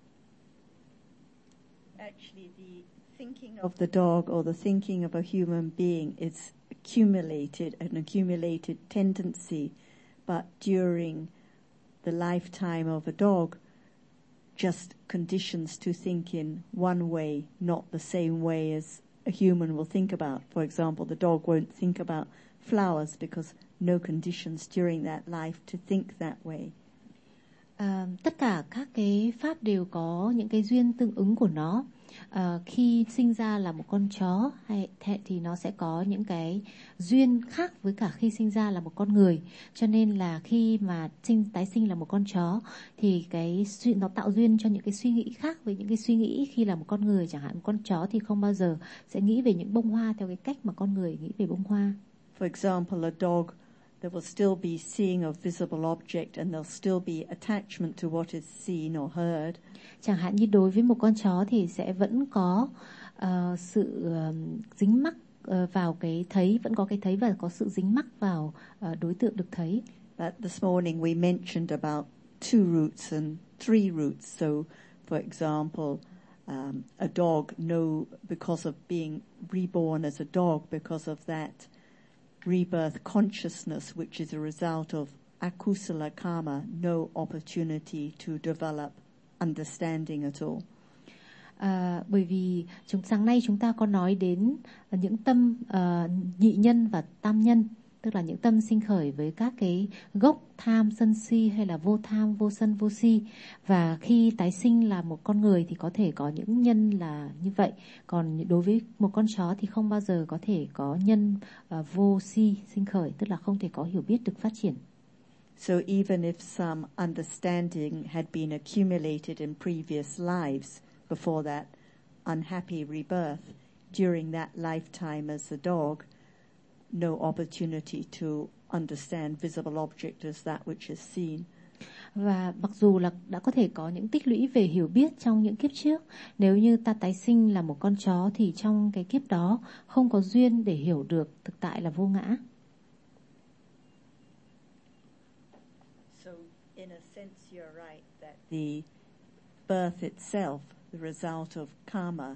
Actually, the thinking of the dog or the thinking of a human being is an accumulated tendency, but during the lifetime of a dog, just conditions to think in one way, not the same way as a human will think about. For example, the dog won't think about flowers because no conditions during that life to think that way. Tất cả các cái pháp đều có những cái duyên tương ứng của nó. Khi sinh ra là một con chó thì nó sẽ có những cái duyên khác với cả khi sinh ra là một con người. Cho nên là khi mà tái sinh là một con chó thì nó tạo duyên cho những cái suy nghĩ khác với những cái suy nghĩ khi là một con người. Chẳng hạn một con chó thì không bao giờ sẽ nghĩ về những bông hoa theo cái cách mà con người nghĩ về bông hoa. For example, a dog, there will still be seeing of visible object and there'll still be attachment to what is seen or heard. Chẳng hạn như đối với một con chó thì sẽ vẫn có sự dính mắc vào cái thấy, vẫn có cái thấy và có sự dính mắc vào đối tượng được thấy. But this morning we mentioned about 2 roots and 3 roots. So, for example, a dog because of being reborn as a dog, because of that rebirth consciousness, which is a result of akusala karma, no opportunity to develop understanding at all. Bởi vì sáng nay chúng ta có nói đến những tâm nhị nhân và tam nhân, tức là những tâm sinh khởi với các cái gốc tham, sân si hay là vô tham, vô sân, vô si. Và khi tái sinh là một con người thì có thể có những nhân là như vậy. Còn đối với một con chó thì không bao giờ có thể có nhân vô si sinh khởi, tức là không thể có hiểu biết được phát triển. So even if some understanding had been accumulated in previous lives before that unhappy rebirth, during that lifetime as a dog, no opportunity to understand visible object as that which is seen. Và mặc dù là đã có thể có những tích lũy về hiểu biết trong những kiếp trước, nếu như ta tái sinh là một con chó thì trong cái kiếp đó không có duyên để hiểu được thực tại là vô ngã. sense, you're right that the birth itself, the result of karma,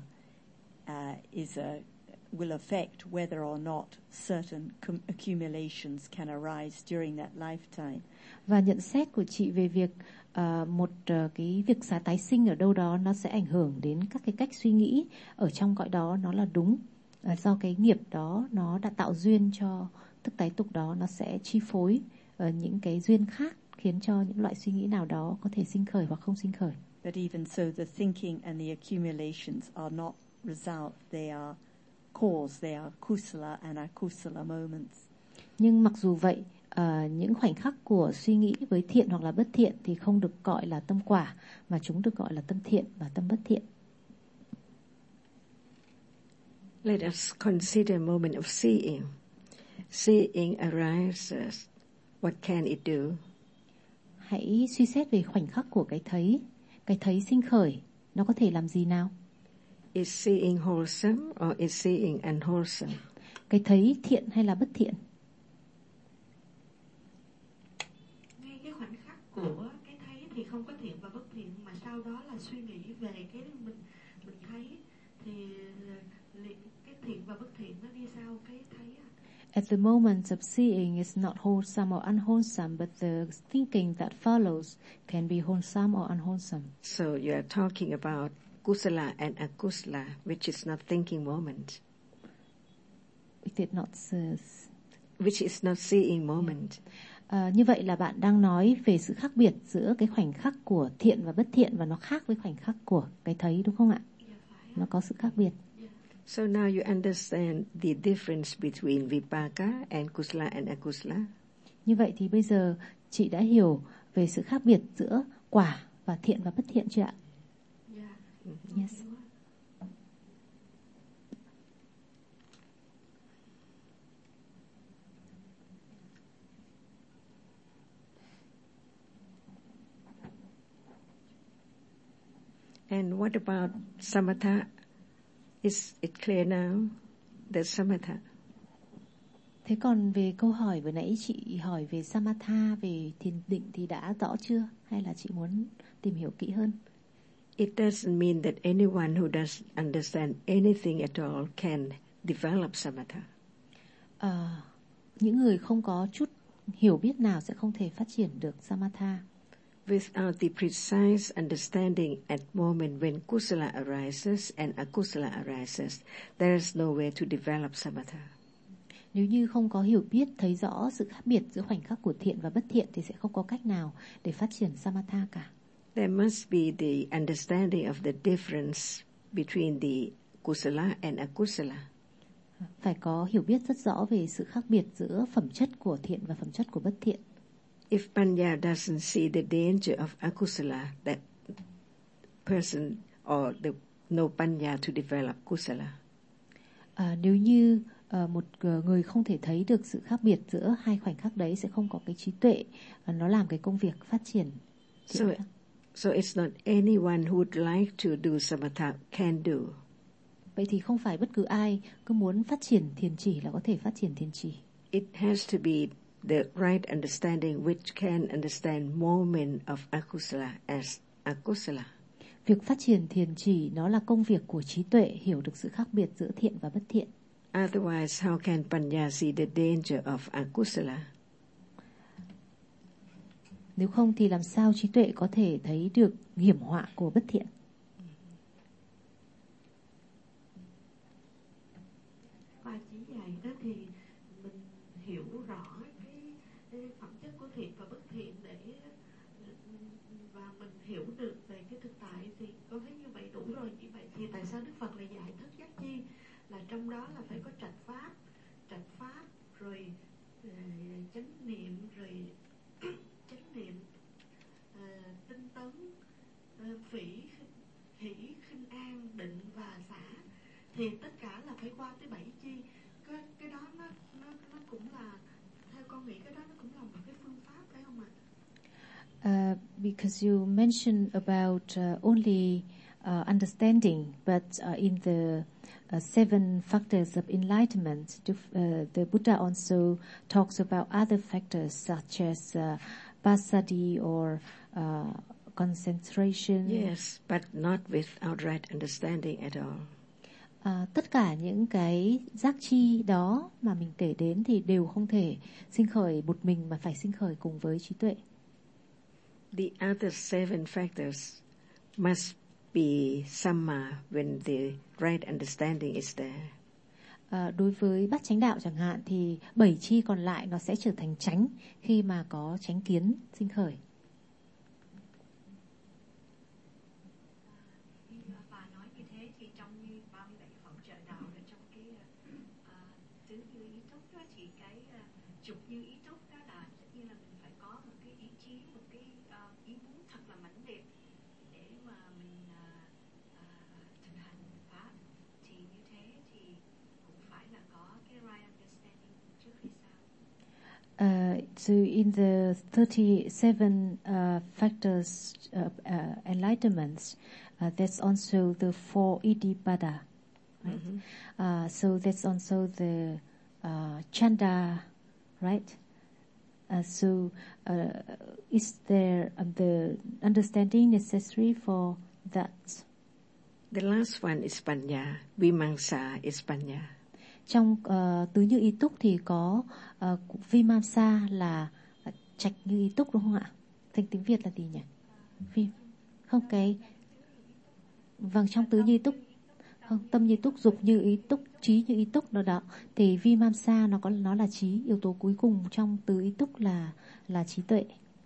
will affect whether or not certain accumulations can arise during that lifetime. Và nhận xét của chị về việc cái việc tái sinh ở đâu đó nó sẽ ảnh hưởng đến các cái cách suy nghĩ ở trong cõi đó, nó là đúng. Do cái nghiệp đó nó đã tạo duyên cho thức tái tục đó, nó sẽ chi phối những cái duyên khác, khiến cho những loại suy nghĩ nào đó có thể sinh khởi hoặc không sinh khởi. But even so, the thinking and the accumulations are not result, they are cause, they are kusala and akusala moments. Nhưng mặc dù vậy, những khoảnh khắc của suy nghĩ với thiện hoặc là bất thiện thì không được gọi là tâm quả, mà chúng được gọi là tâm thiện và tâm bất thiện. Let us consider a moment of seeing. Seeing arises. What can it do? Hãy suy xét về khoảnh khắc của cái thấy. Cái thấy sinh khởi, nó có thể làm gì nào? Is seeing wholesome or is seeing unwholesome? Cái thấy thiện hay là bất thiện? Ngay cái khoảnh khắc của cái thấy thì không có thiện và bất thiện, mà sau đó là suy nghĩ về cái mình thấy thì cái thiện và bất thiện nó đi sau cái thấy. At the moment of seeing is not wholesome or unwholesome, but the thinking that follows can be wholesome or unwholesome. So you are talking about kusala and akusala, which is not thinking moment. Which is not seeing moment. Như vậy là bạn đang nói về sự khác biệt giữa cái khoảnh khắc của thiện và bất thiện, và nó khác với khoảnh khắc của cái thấy, đúng không ạ? Nó có sự khác biệt. So now you understand the difference between vipaka and kusala and akusala. Như vậy thì bây giờ chị đã hiểu về sự khác biệt giữa quả và thiện và bất thiện chưa ạ? Yes. And what about samatha? Is it clear now? The samatha. Thế còn về câu hỏi vừa nãy chị hỏi về samatha, về thiền định thì đã rõ chưa? Hay là chị muốn tìm hiểu kỹ hơn? It doesn't mean that anyone who doesn't understand anything at all can develop samatha. Những người không có chút hiểu biết nào sẽ không thể phát triển được samatha. Without the precise understanding at moment when kusala arises and akusala arises, there is no way to develop samatha. Nếu như không có hiểu biết, thấy rõ sự khác biệt giữa khoảnh khắc của thiện và bất thiện thì sẽ không có cách nào để phát triển samatha cả. There must be the understanding of the difference between the kusala and akusala. Phải có hiểu biết rất rõ về sự khác biệt giữa phẩm chất của thiện và phẩm chất của bất thiện. If panya doesn't see the danger of akusala, that person or no panya to develop kusala. Nếu như một người không thể thấy được sự khác biệt giữa hai khoảnh khắc đấy, sẽ không có cái trí tuệ nó làm cái công việc phát triển. So it's not anyone who would like to do samatha can do. Vậy thì không phải bất cứ ai cứ muốn phát triển thiền chỉ là có thể phát triển thiền chỉ. It has to be the right understanding which can understand moment of akusala as akusala. Việc phát triển thiền chỉ nó là công việc của trí tuệ, hiểu được sự khác biệt giữa thiện và bất thiện. Otherwise, how can panya see the danger of akusala? Nếu không thì làm sao trí tuệ có thể thấy được hiểm họa của bất thiện? Và chỉ vậy đó thì mình hiểu rõ cái phẩm chất của thiện và bất thiện và mình hiểu được về cái thực tại thì có thấy như vậy đủ rồi. Như vậy thì tại sao Đức Phật lại dạy thất giác chi, là trong đó là phải có trạch pháp rồi chánh niệm, rồi chánh niệm, tinh tấn, phỉ, hỷ, khinh an, định và xả, thì tất cả là phải qua tới 7 chi. Cái đó nó cũng là, theo con nghĩ cái đó nó cũng là một cái phương pháp, phải không ạ? Because you mentioned about only understanding, but in the 7 factors of enlightenment, the Buddha also talks about other factors such as passaddhi or concentration. Yes, but not without right understanding at all. Tất cả những cái giác chi đó mà mình kể đến thì đều không thể sinh khởi một mình mà phải sinh khởi cùng với trí tuệ. The other 7 factors must be samma when the right understanding is there. Đối với bát chánh đạo chẳng hạn thì 7 chi còn lại nó sẽ trở thành chánh khi mà có chánh kiến sinh khởi. Bà nói như thế thì trong như 37 phẩm trợ đạo ở trong cái tứ như ý túc đó, thì cái trục như ý túc đó là tất nhiên là mình phải có một cái ý chí, một cái ý muốn thật là mãnh liệt để mà mình thực hành pháp. Thì như thế thì cũng phải là có cái right understanding trước hay sao? So in the 37 factors enlightenments, that's also the 4 iddhipada, right? So that's also the chanda, right? Is there the understanding necessary for that? The last one is panya. Vimamsa is panya. Trong tứ như ý túc thì có vimamsa là trạch như ý túc, đúng không ạ? Thành tiếng Việt là gì nhỉ? Không, cái vâng, trong tứ như ý túc, không, tâm như ý túc, dục như ý túc, trí như ý túc đó. Thì vimamsa nó là trí, yếu tố cuối cùng trong tứ ý túc là trí tuệ,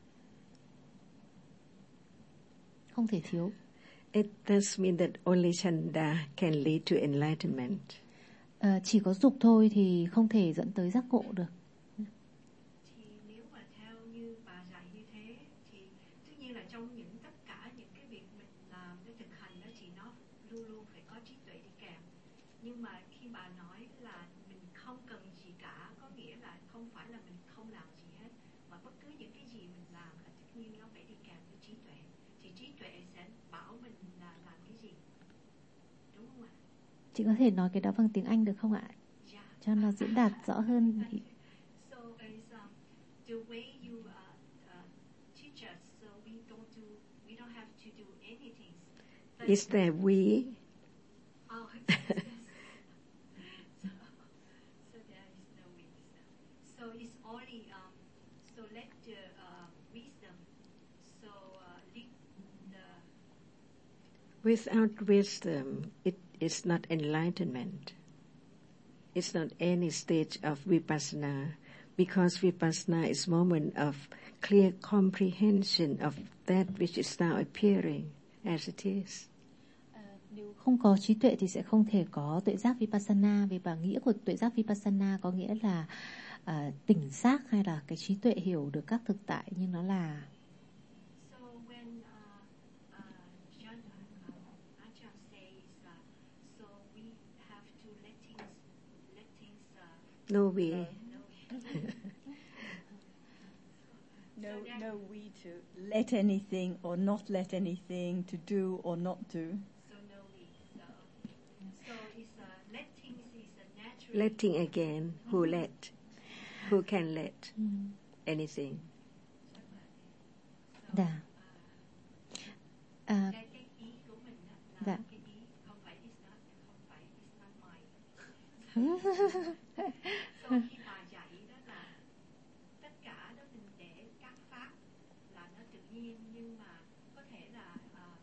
không thể thiếu. It does mean that only chanda can lead to enlightenment. Chỉ có dục thôi thì không thể dẫn tới giác ngộ được. Thì nếu mà theo như bà dạy như thế thì tất nhiên là trong những tất cả những cái việc mình làm, cái thực hành đó thì nó luôn luôn phải có trí tuệ đi kèm. Nhưng mà khi bà nói là mình không cần gì cả, có nghĩa là không phải là mình không làm gì hết, mà bất cứ những cái gì mình làm là tất nhiên nó phải đi kèm với trí tuệ. Thì trí tuệ sẽ bảo mình là làm cái gì, đúng không ạ? Chị có thể nói cái đó bằng tiếng Anh được không ạ? Cho nó diễn đạt rõ hơn. So it's the way you teach us, so we don't have to do anything. Is there we? Oh, yes. So there is no we. So it's only so let the wisdom so lead the. Without wisdom, it is not enlightenment. It's not any stage of vipassana, because vipassana is moment of clear comprehension of that which is now appearing as it is. Nếu không có trí tuệ thì sẽ không thể có tuệ giác vipassana. Vì bà nghĩa của tuệ giác vipassana có nghĩa là tỉnh giác, hay là cái trí tuệ hiểu được các thực tại nhưng nó là. So when John Ajahn says, so we have to let things. No we. No we to let anything or not let anything, to do or not do. So no we. So it's letting is a natural. Letting again. Who let? Who can let anything? Dạ. Cái ý của mình là Dạ. cái ý không phải it's not mine. So khi bà dạy đó là tất cả đó mình để các pháp là nó tự nhiên, nhưng mà có thể là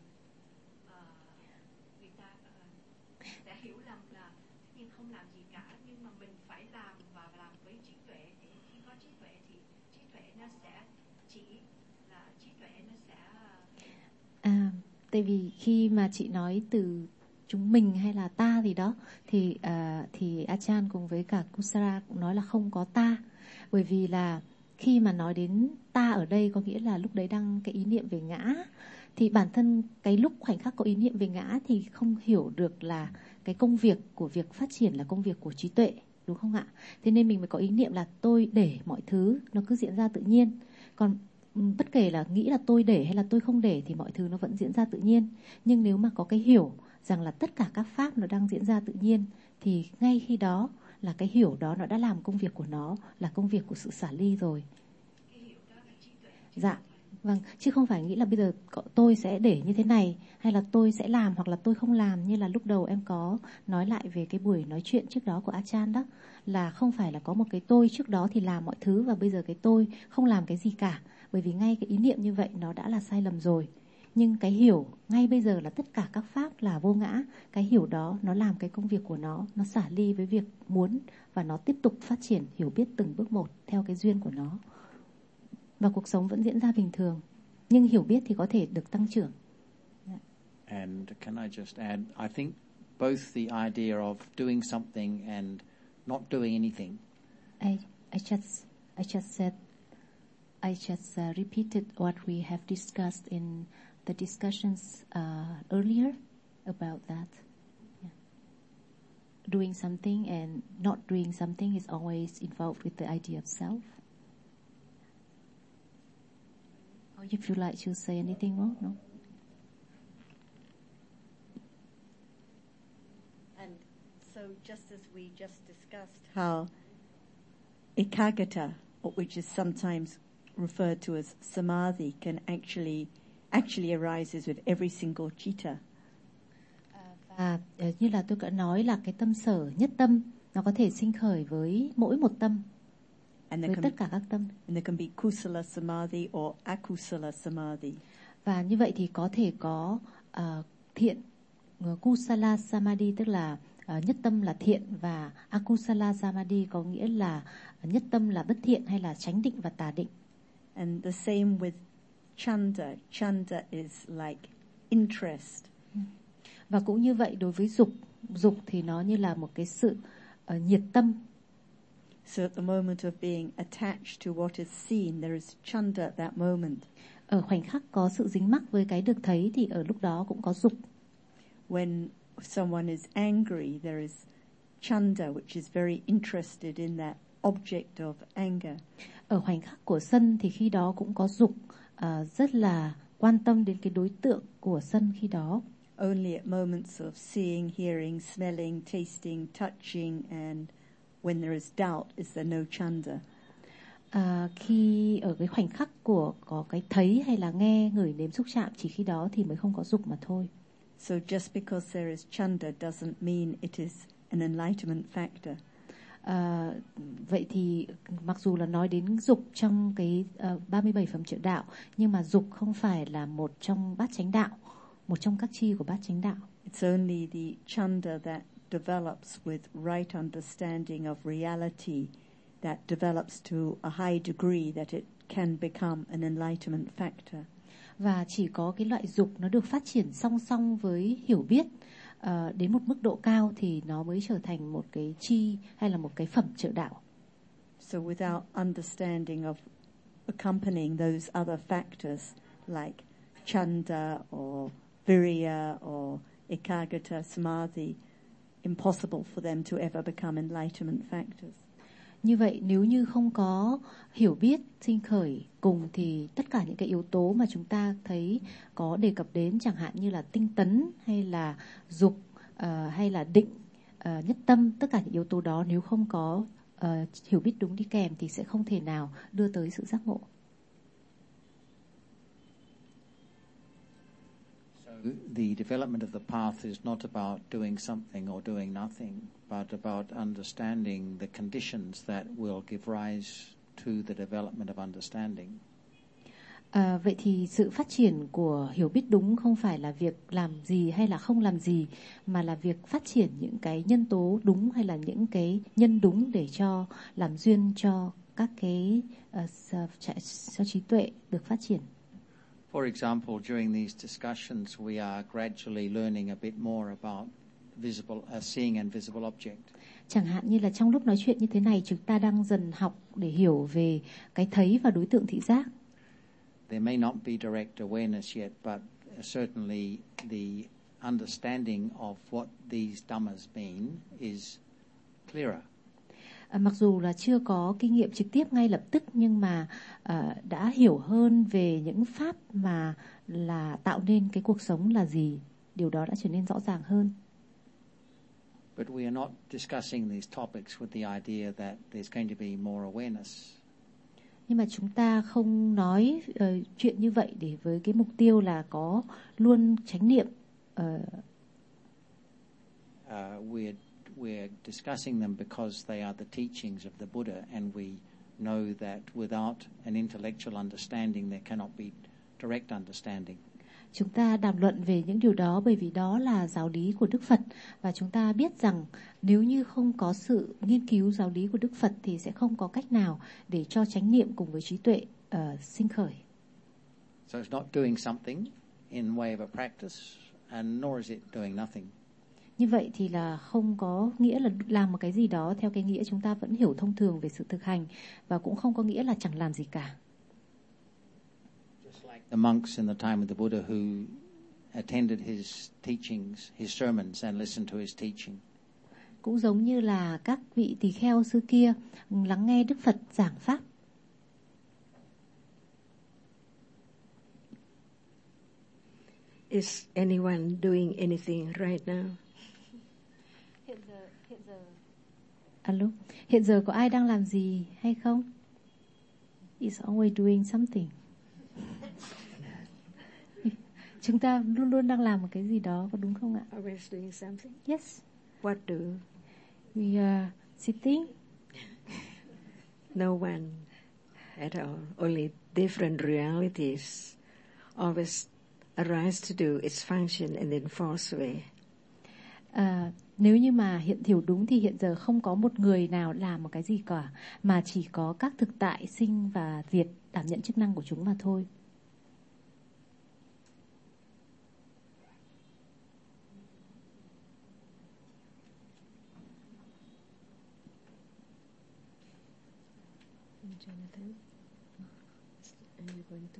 người ta sẽ hiểu lầm là tất nhiên không làm gì cả, nhưng mà mình phải làm và làm với trí tuệ. Để khi có trí tuệ thì trí tuệ nó sẽ chỉ là trí tuệ nó sẽ Tại vì khi mà chị nói từ chúng mình hay là ta gì đó thì Ajahn cùng với cả Kusara cũng nói là không có ta. Bởi vì là khi mà nói đến ta ở đây có nghĩa là lúc đấy đang cái ý niệm về ngã, thì bản thân cái lúc khoảnh khắc có ý niệm về ngã thì không hiểu được là cái công việc của việc phát triển là công việc của trí tuệ, đúng không ạ? Thế nên mình mới có ý niệm là tôi để mọi thứ nó cứ diễn ra tự nhiên. Còn bất kể là nghĩ là tôi để hay là tôi không để thì mọi thứ nó vẫn diễn ra tự nhiên. Nhưng nếu mà có cái hiểu rằng là tất cả các pháp nó đang diễn ra tự nhiên thì ngay khi đó là cái hiểu đó nó đã làm công việc của nó, là công việc của sự xả ly rồi. Dạ. Vâng, chứ không phải nghĩ là bây giờ tôi sẽ để như thế này, hay là tôi sẽ làm hoặc là tôi không làm, như là lúc đầu em có nói lại về cái buổi nói chuyện trước đó của Achan đó, là không phải là có một cái tôi trước đó thì làm mọi thứ và bây giờ cái tôi không làm cái gì cả, bởi vì ngay cái ý niệm như vậy nó đã là sai lầm rồi. Nhưng cái hiểu ngay bây giờ là tất cả các pháp là vô ngã, cái hiểu đó nó làm cái công việc của nó xả ly với việc muốn, và nó tiếp tục phát triển hiểu biết từng bước một theo cái duyên của nó. Và cuộc sống vẫn diễn ra bình thường, nhưng hiểu biết thì có thể được tăng trưởng. And can I just add, I think both the idea of doing something and not doing anything. I just repeated what we have discussed in the discussions earlier about that. Yeah. Doing something and not doing something is always involved with the idea of self. Or if you like to say anything more, no? And so just as we just discussed how ekagata, which is sometimes referred to as samadhi, can actually arises with every single citta. Và như là tôi đã nói là cái tâm sở nhất tâm nó có thể sinh khởi với mỗi một tâm, với tất cả các tâm. And there can be kusala samadhi or akusala samadhi. Và như vậy thì có thể có thiện kusala samadhi, tức là nhất tâm là thiện, và akusala samadhi có nghĩa là nhất tâm là bất thiện hay là chánh định và tà định. And the same with chanda. Chanda is like interest. Và cũng như vậy đối với dục thì nó như là một cái sự nhiệt tâm. So at the moment of being attached to what is seen, there is chanda at that moment. Ở khoảnh khắc có sự dính mắc với cái được thấy thì ở lúc đó cũng có dục. When someone is angry, there is chanda, which is very interested in that object of anger. Ở khoảnh khắc của sân thì khi đó cũng có dục, rất là quan tâm đến cái đối tượng của sân khi đó. Only at moments of seeing, hearing, smelling, tasting, touching, and when there is doubt is there no chanda. Khi ở cái khoảnh khắc của có cái thấy hay là nghe, ngửi, nếm, xúc chạm, chỉ khi đó thì mới không có dục mà thôi. So just because there is chanda doesn't mean it is an enlightenment factor. Vậy thì mặc dù là nói đến dục trong cái 37 phẩm trợ đạo, nhưng mà dục không phải là một trong bát chánh đạo, một trong các chi của bát chánh đạo. It's only the chanda that develops with right understanding of reality that develops to a high degree that it can become an enlightenment factor. Và chỉ có cái loại dục nó được phát triển song song với hiểu biết đến một mức độ cao thì nó mới trở thành một cái chi hay là một cái phẩm trợ đạo. So without understanding of accompanying those other factors like chanda or virya or ekagata samadhi, impossible for them to ever become enlightenment factors. Như vậy nếu như không có hiểu biết sinh khởi cùng thì tất cả những cái yếu tố mà chúng ta thấy có đề cập đến, chẳng hạn như là tinh tấn hay là dục hay là định, nhất tâm, tất cả những yếu tố đó nếu không có hiểu biết đúng đi kèm thì sẽ không thể nào đưa tới sự giác ngộ. The development of the path is not about doing something or doing nothing, but about understanding the conditions that will give rise to the development of understanding. Vậy thì sự phát triển của hiểu biết đúng không phải là việc làm gì hay là không làm gì, mà là việc phát triển những cái nhân tố đúng hay là những cái nhân đúng để cho làm duyên cho các cái cho trí tuệ được phát triển. For example, during these discussions, we are gradually learning a bit more about seeing and visible object. Chẳng hạn như là trong lúc nói chuyện như thế này, chúng ta đang dần học để hiểu về cái thấy và đối tượng thị giác. There may not be direct awareness yet, but certainly the understanding of what these dhammas mean is clearer. Mặc dù là chưa có kinh nghiệm trực tiếp ngay lập tức, nhưng mà đã hiểu hơn về những pháp mà là tạo nên cái cuộc sống là gì, điều đó đã trở nên rõ ràng hơn. But we are not discussing these topics with the idea that there's going to be more awareness. Nhưng mà chúng ta không nói chuyện như vậy để với cái mục tiêu là có luôn chánh niệm. We're discussing them because they are the teachings of the Buddha, and we know that without an intellectual understanding there cannot be direct understanding. Chúng ta đàm luận về những điều đó bởi vì đó là giáo lý của Đức Phật, và chúng ta biết rằng nếu như không có sự nghiên cứu giáo lý của Đức Phật thì sẽ không có cách nào để cho chánh niệm cùng với trí tuệ sinh khởi. So it's not doing something in way of a practice, and nor is it doing nothing. Như vậy thì là không có nghĩa là làm một cái gì đó theo cái nghĩa chúng ta vẫn hiểu thông thường về sự thực hành, và cũng không có nghĩa là chẳng làm gì cả. The monks in the time of the Buddha who attended his teachings, his sermons, and listened to his teaching. Cũng giống như là các vị tỳ kheo xưa kia lắng nghe Đức Phật giảng pháp. Is anyone doing anything right now? Alo, hiện giờ có ai đang làm gì hay không? Is always doing something. Chúng ta luôn luôn đang làm một cái gì đó, có đúng không ạ? Always doing something? Yes. What do? We are sitting. No one at all. Only different realities always arise to do its function and then falls away. Nếu như mà hiểu đúng thì hiện giờ không có một người nào làm một cái gì cả, mà chỉ có các thực tại sinh và diệt đảm nhận chức năng của chúng mà thôi. Jonathan, are you going to?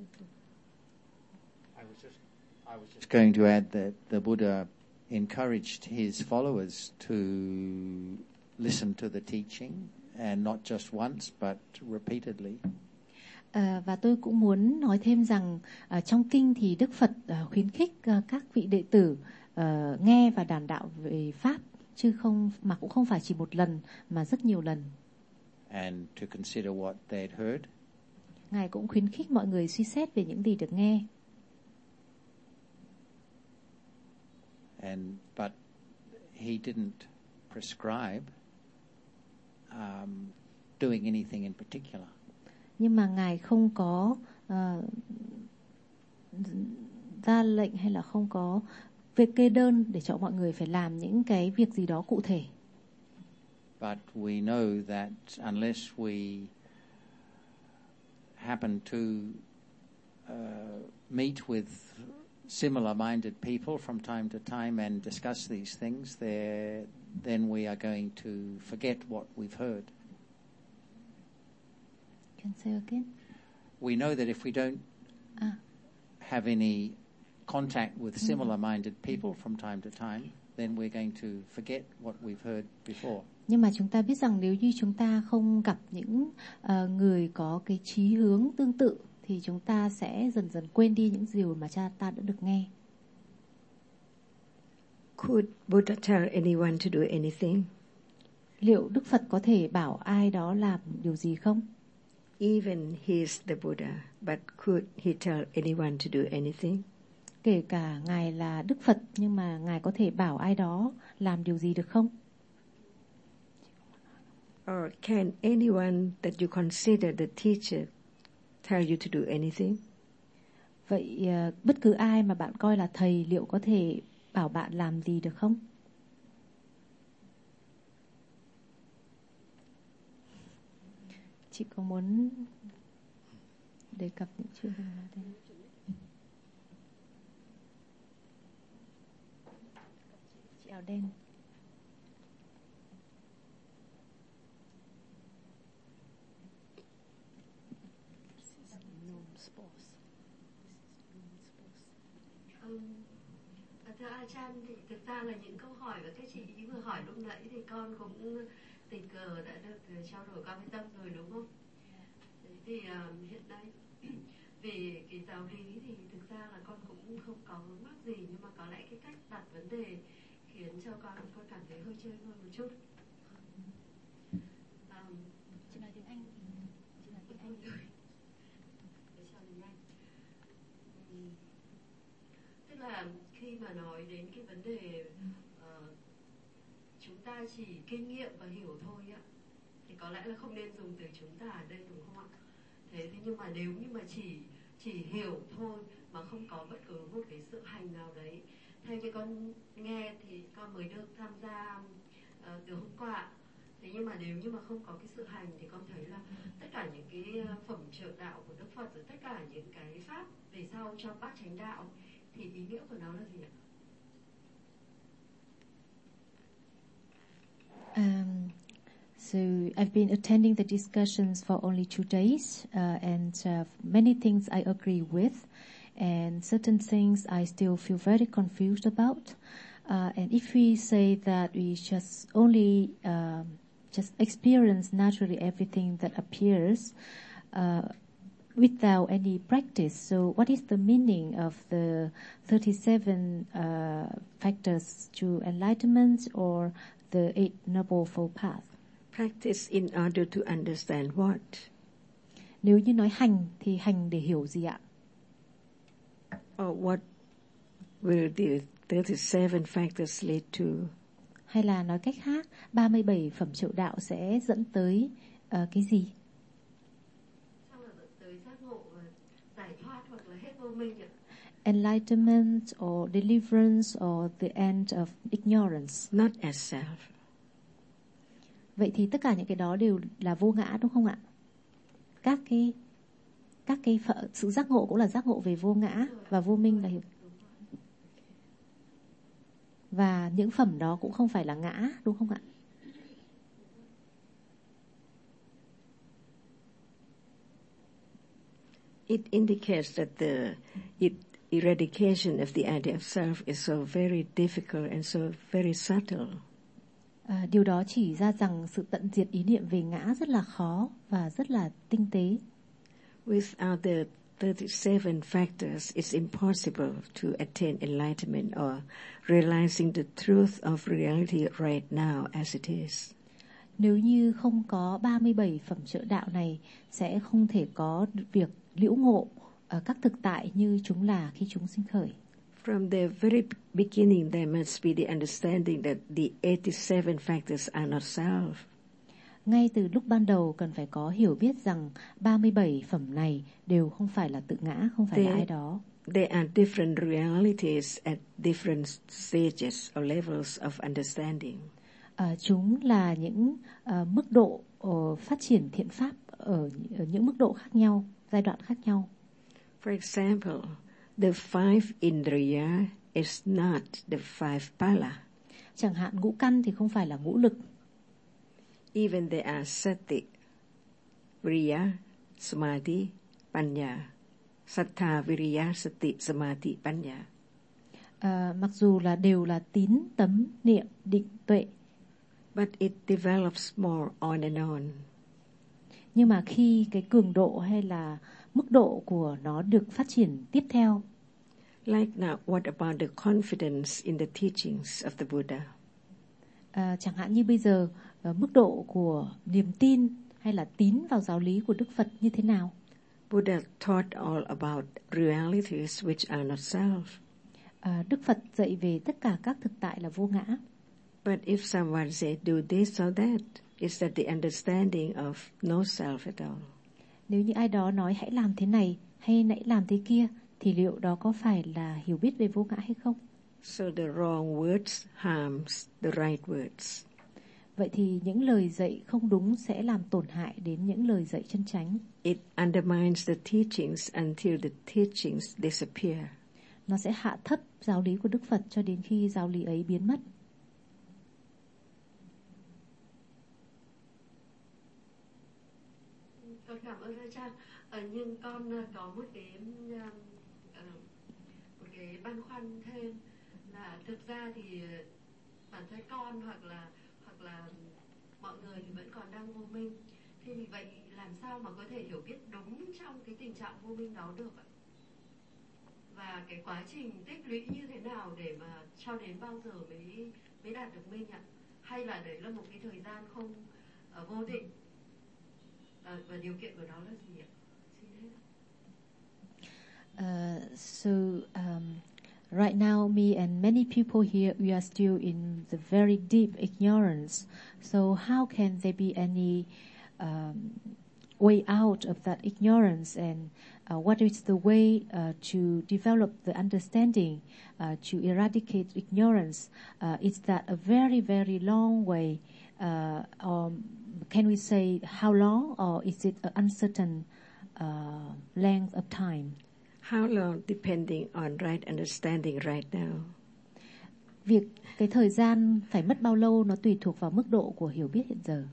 I was just going to add that the Buddha encouraged his followers to listen to the teaching, and not just once but repeatedly. Và tôi cũng muốn nói thêm rằng trong kinh thì Đức Phật khuyến khích các vị đệ tử nghe và đàm đạo về pháp, chứ không mà cũng không phải chỉ một lần mà rất nhiều lần. And to consider what they'd heard. Ngài cũng khuyến khích mọi người suy xét về những gì được nghe. But he didn't prescribe doing anything in particular. Nhưng mà Ngài không có ra lệnh hay là không có việc kê đơn để cho mọi người phải làm những cái việc gì đó cụ thể. But we know that unless we happen to meet with similar-minded people from time to time and discuss these things, then we are going to forget what we've heard. Can say again? We know that if we don't have any contact with similar-minded people from time to time, then we're going to forget what we've heard before. Nhưng mà chúng ta biết rằng nếu như chúng ta không gặp những người có cái chí hướng tương tự thì chúng ta sẽ dần dần quên đi những điều mà ta đã được nghe. Could Buddha tell anyone to do anything? Liệu Đức Phật có thể bảo ai đó làm điều gì không? Even he is the Buddha, but could he tell anyone to do anything? Kể cả Ngài là Đức Phật, nhưng mà Ngài có thể bảo ai đó làm điều gì được không? Or can anyone that you consider the teacher tell you to do anything? Vậy bất cứ ai mà bạn coi là thầy liệu có thể bảo bạn làm gì được không? Chị có muốn đề cập những chuyện gì nói đây? Chị áo đen. Thưa Ajahn, thì thực ra là những câu hỏi của các chị vừa hỏi lúc nãy thì con cũng tình cờ đã được trao đổi qua với Tâm rồi đúng không? Đấy thì hiện nay về cái giáo lý thì thực ra là con cũng không có vướng mắc gì, nhưng mà có lẽ cái cách đặt vấn đề khiến cho con cảm thấy hơi chơi hơn một chút. Chị nói tiếng Anh. Chị nói tiếng Anh. là khi mà nói đến cái vấn đề chúng ta chỉ kinh nghiệm và hiểu thôi ạ, thì có lẽ là không nên dùng từ chúng ta ở đây, đúng không ạ? Thế nhưng mà nếu như mà chỉ hiểu thôi mà không có bất cứ một cái sự hành nào đấy, theo như con nghe thì con mới được tham gia từ hôm qua. Thế nhưng mà nếu như mà không có cái sự hành thì con thấy là tất cả những cái phẩm trợ đạo của Đức Phật, rồi tất cả những cái pháp về sau cho bát chánh đạo thì ý nghĩa của nó là gì ạ? So I've been attending the discussions for only 2 days, and many things I agree with, and certain things I still feel very confused about. And if we say that we just only just experience naturally everything that appears without any practice, so what is the meaning of the 37 factors to enlightenment or the 8 Noble Fold Path? Practice in order to understand what? Nếu như nói hành thì hành để hiểu gì ạ? Or what will the 37 factors lead to? Hay là nói cách khác, 37 phẩm trợ đạo sẽ dẫn tới cái gì? Sao là dẫn tới giác ngộ và giải thoát hoặc là hết vô minh ạ? Enlightenment or deliverance or the end of ignorance. Not as self. Vậy thì tất cả những cái đó đều là vô ngã, đúng không ạ? Các cái sự giác ngộ cũng là giác ngộ về vô ngã, và vô minh là hiểu. Và những phẩm đó cũng không phải là ngã, đúng không ạ? It indicates that the eradication of the idea of self is so very difficult and so very subtle. Điều đó chỉ ra rằng sự tận diệt ý niệm về ngã rất là khó và rất là tinh tế. Without the 37 factors, it's impossible to attain enlightenment or realizing the truth of reality right now as it is. Nếu như không có 37 phẩm trợ đạo này, sẽ không thể có việc liễu ngộ các thực tại như chúng là khi chúng sinh khởi. From the very beginning, there must be the understanding that the 87 factors are not self. Ngay từ lúc ban đầu cần phải có hiểu biết rằng 37 phẩm này đều không phải là tự ngã, không phải là ai đó. There are different realities at different stages or levels of understanding. Chúng là những mức độ phát triển thiện pháp ở những mức độ khác nhau, giai đoạn khác nhau. For example, the 5 indriya is not the 5 pala. Chẳng hạn ngũ căn thì không phải là ngũ lực. Even there are sati, viriya, samadhi, panya. Sattha, viriya, sati, samadhi, panya. Mặc dù là đều là tín, tấm, niệm, định, tuệ. But it develops more on and on. Nhưng mà khi cái cường độ hay là mức độ của nó được phát triển tiếp theo. Like now, what about the confidence in the teachings of the Buddha? Chẳng hạn như bây giờ, mức độ của niềm tin hay là tín vào giáo lý của Đức Phật như thế nào? Buddha taught all about realities which are not self. Đức Phật dạy về tất cả các thực tại là vô ngã. But if someone say do this or that, is that the understanding of no self at all? Nếu như ai đó nói hãy làm thế này hay hãy làm thế kia, thì liệu đó có phải là hiểu biết về vô ngã hay không? So the wrong words harms the right words. Vậy thì những lời dạy không đúng sẽ làm tổn hại đến những lời dạy chân chánh. It undermines the teachings until the teachings disappear. Nó sẽ hạ thấp giáo lý của Đức Phật cho đến khi giáo lý ấy biến mất. Con cảm ơn thưa cha. Nhưng con có một cái băn khoăn thêm là thực ra thì bản thân con hoặc là mọi người thì vẫn còn đang vô minh. Thế thì vậy làm sao mà có thể hiểu biết đúng trong cái tình trạng vô minh đó được ạ? Và cái quá trình tích lũy như thế nào để mà cho đến bao giờ mới đạt được minh ạ? Hay là đấy là một cái thời gian không vô định? Và điều kiện của đó là gì ạ? Xin hết. right now, me and many people here, we are still in the very deep ignorance. So how can there be any way out of that ignorance? And what is the way to develop the understanding, to eradicate ignorance? Is that a very, very long way? Can we say how long, or is it an uncertain length of time? How long, depending on right understanding right now. Cái thời gian phải mất bao lâu nó tùy thuộc vào mức độ của hiểu biết hiện giờ.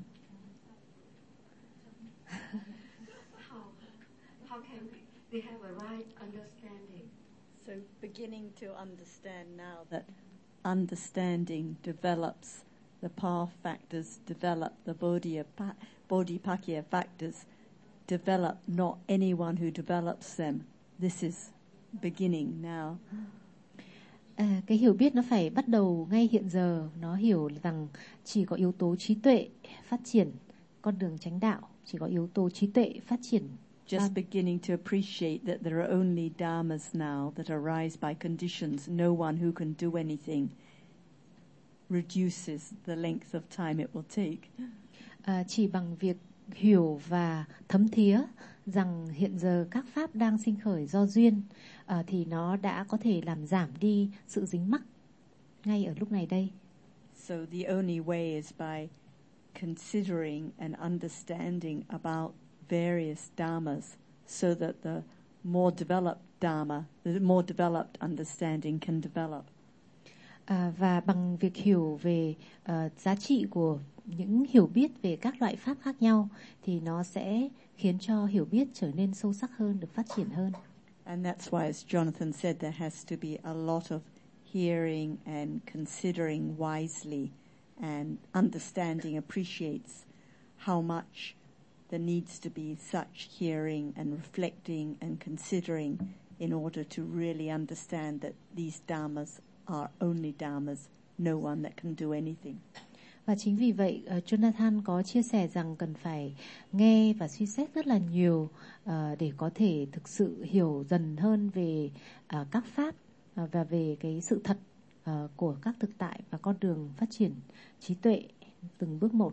How can we have a right understanding? So beginning to understand now that understanding develops, the path factors develop, the bodhipakya factors develop, not anyone who develops them. This is beginning now. Cái hiểu biết nó phải bắt đầu ngay hiện giờ. Nó hiểu rằng chỉ có yếu tố trí tuệ phát triển con đường chánh đạo. Chỉ có yếu tố trí tuệ phát triển. Just beginning to appreciate that there are only dharmas now that arise by conditions. No one who can do anything reduces the length of time it will take. Chỉ bằng việc hiểu và thấm thía rằng hiện giờ các pháp đang sinh khởi do duyên, thì nó đã có thể làm giảm đi sự dính mắc ngay ở lúc này đây. So the only way is by considering and understanding about various dharmas, so that the more developed dharma, the more developed understanding can develop. Và bằng việc hiểu về giá trị của những hiểu biết về các loại pháp khác nhau, thì nó sẽ khiến cho hiểu biết trở nên sâu sắc hơn, được phát triển hơn. And that's why, as Jonathan said, there has to be a lot of hearing and considering wisely, and understanding appreciates how much there needs to be such hearing and reflecting and considering in order to really understand that these dharmas are only dharmas, no one that can do anything. Và chính vì vậy, Jonathan có chia sẻ rằng cần phải nghe và suy xét rất là nhiều để có thể thực sự hiểu dần hơn về các pháp và về cái sự thật của các thực tại và con đường phát triển trí tuệ từng bước một.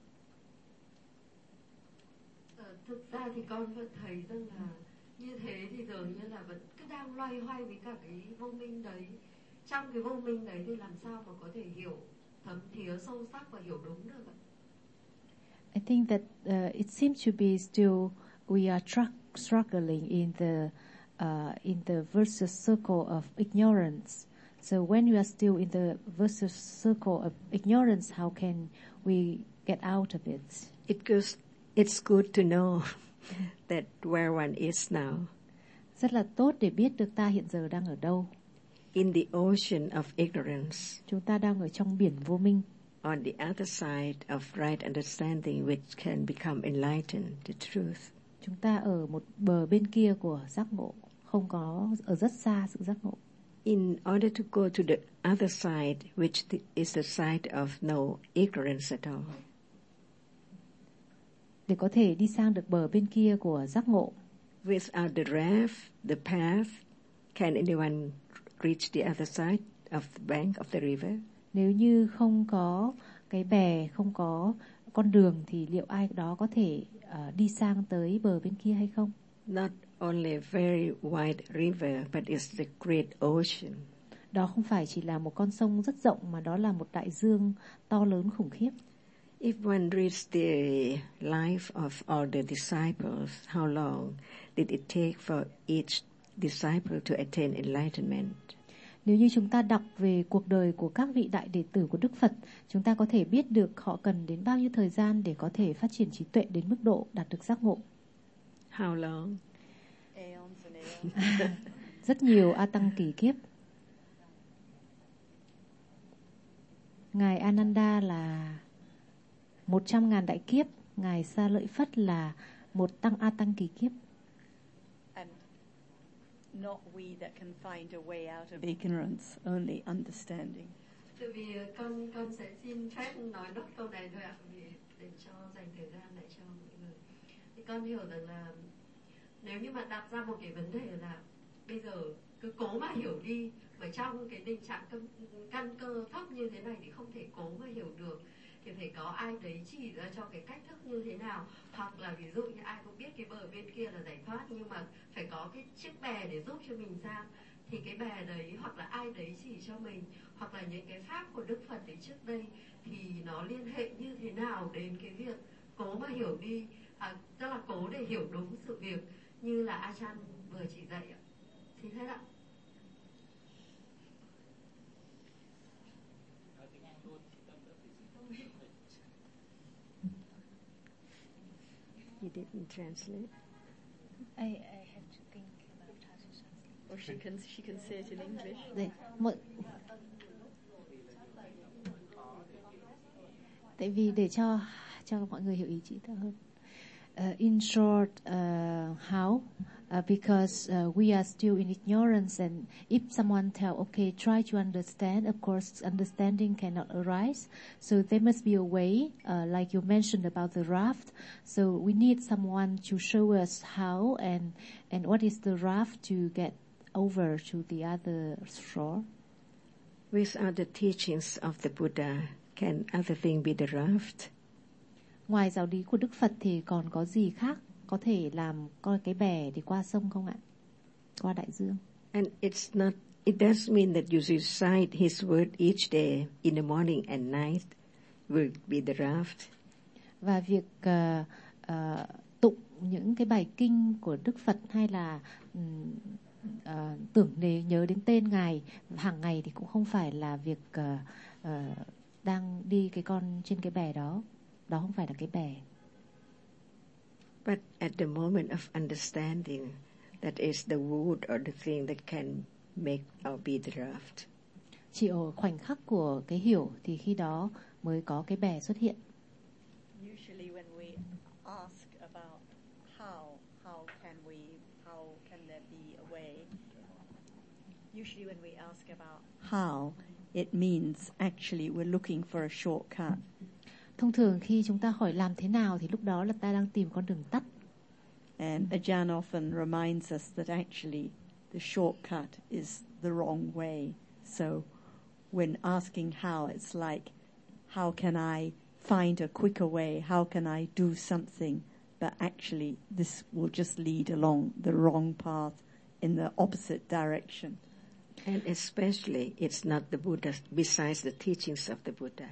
Thực ra thì con vẫn thấy rằng là như thế thì dường như là vẫn cứ đang loay hoay với cả cái vô minh đấy. Trong cái vô minh đấy thì làm sao mà có thể hiểu thấm thía sâu sắc và hiểu đúng được ạ? I think that it seems to be still we are struggling in the virtuous circle of ignorance. So when you are still in the virtuous circle of ignorance, how can we get out of it? It's good to know that where one is now. Rất là tốt để biết được ta hiện giờ đang ở đâu. In the ocean of ignorance. Chúng ta đang ở trong biển vô minh. On the other side of right understanding, which can become enlightened, the truth. Chúng ta ở một bờ bên kia của giác ngộ, không có ở rất xa sự giác ngộ. In order to go to the other side, which is the side of no ignorance at all. Để có thể đi sang được bờ bên kia của giác ngộ. Without the raft, the path, can anyone reach the other side of the bank of the river? Nếu như không có cái bè, không có con đường, thì liệu ai đó có thể đi sang tới bờ bên kia hay không? Not only a very wide river, but it's the great ocean. Đó không phải chỉ là một con sông rất rộng, mà đó là một đại dương to lớn khủng khiếp. If one reads the life of all the disciples, how long did it take for each disciple to attain enlightenment? Nếu như chúng ta đọc về cuộc đời của các vị đại đệ tử của Đức Phật, chúng ta có thể biết được họ cần đến bao nhiêu thời gian để có thể phát triển trí tuệ đến mức độ đạt được giác ngộ. How long? Aeons and aeons. Rất nhiều A Tăng kỷ kiếp. Ngài Ananda là 100.000 đại kiếp, Ngài Sa Lợi Phất là một tăng A Tăng kỷ kiếp. And not we that can find a way out of ignorance, only understanding. Tại vì con sẽ xin phép nói nốt câu này thôi ạ, vì để cho dành thời gian lại cho mọi người. Thì con hiểu rằng là nếu như mà đặt ra một cái vấn đề là bây giờ cứ cố mà hiểu đi, mà trong cái tình trạng căn cơ thấp như thế này thì không thể cố mà hiểu được, thì phải có ai đấy chỉ ra cho cái cách thức như thế nào, hoặc là ví dụ như ai cũng biết cái bờ bên kia là giải thoát, nhưng mà phải có cái chiếc bè để giúp cho mình sang, thì cái bè đấy hoặc là ai đấy chỉ cho mình, hoặc là những cái pháp của Đức Phật đấy trước đây thì nó liên hệ như thế nào đến cái việc cố mà hiểu đi, tức là cố để hiểu đúng sự việc như là Achan vừa chỉ dạy ạ. Xin hết ạ. You didn't translate. I have to think about how to translate. Or she can say it in English. Đây, tại vì để cho mọi người hiểu ý chị tốt hơn. In short, how? Because we are still in ignorance, and if someone tell, okay, try to understand, of course, understanding cannot arise. So there must be a way, like you mentioned about the raft. So we need someone to show us how and what is the raft to get over to the other shore. Without the teachings of the Buddha, can other thing be the raft? Ngoài giáo lý của Đức Phật thì còn có gì khác có thể làm coi cái bè để qua sông không ạ? Qua đại dương. And it does mean that you recite his word each day in the morning and night will be the raft. Và việc tụng những cái bài kinh của Đức Phật hay là tưởng nhớ đến tên Ngài hàng ngày thì cũng không phải là việc đang đi cái con trên cái bè đó. Đó không phải là cái bè. But at the moment of understanding, that is the wood or the thing that can make or be the raft. Chỉ ở khoảnh khắc của cái hiểu thì khi đó mới có cái bè xuất hiện. Usually when we ask about how can there be a way? Usually when we ask about how, it means actually we're looking for a shortcut. Thông thường khi chúng ta hỏi làm thế nào thì lúc đó là ta đang tìm con đường tắt. And Ajahn often reminds us that actually the shortcut is the wrong way. So when asking how, it's like, how can I find a quicker way? How can I do something? But actually this will just lead along the wrong path in the opposite direction. And especially it's not the Buddha, besides the teachings of the Buddha.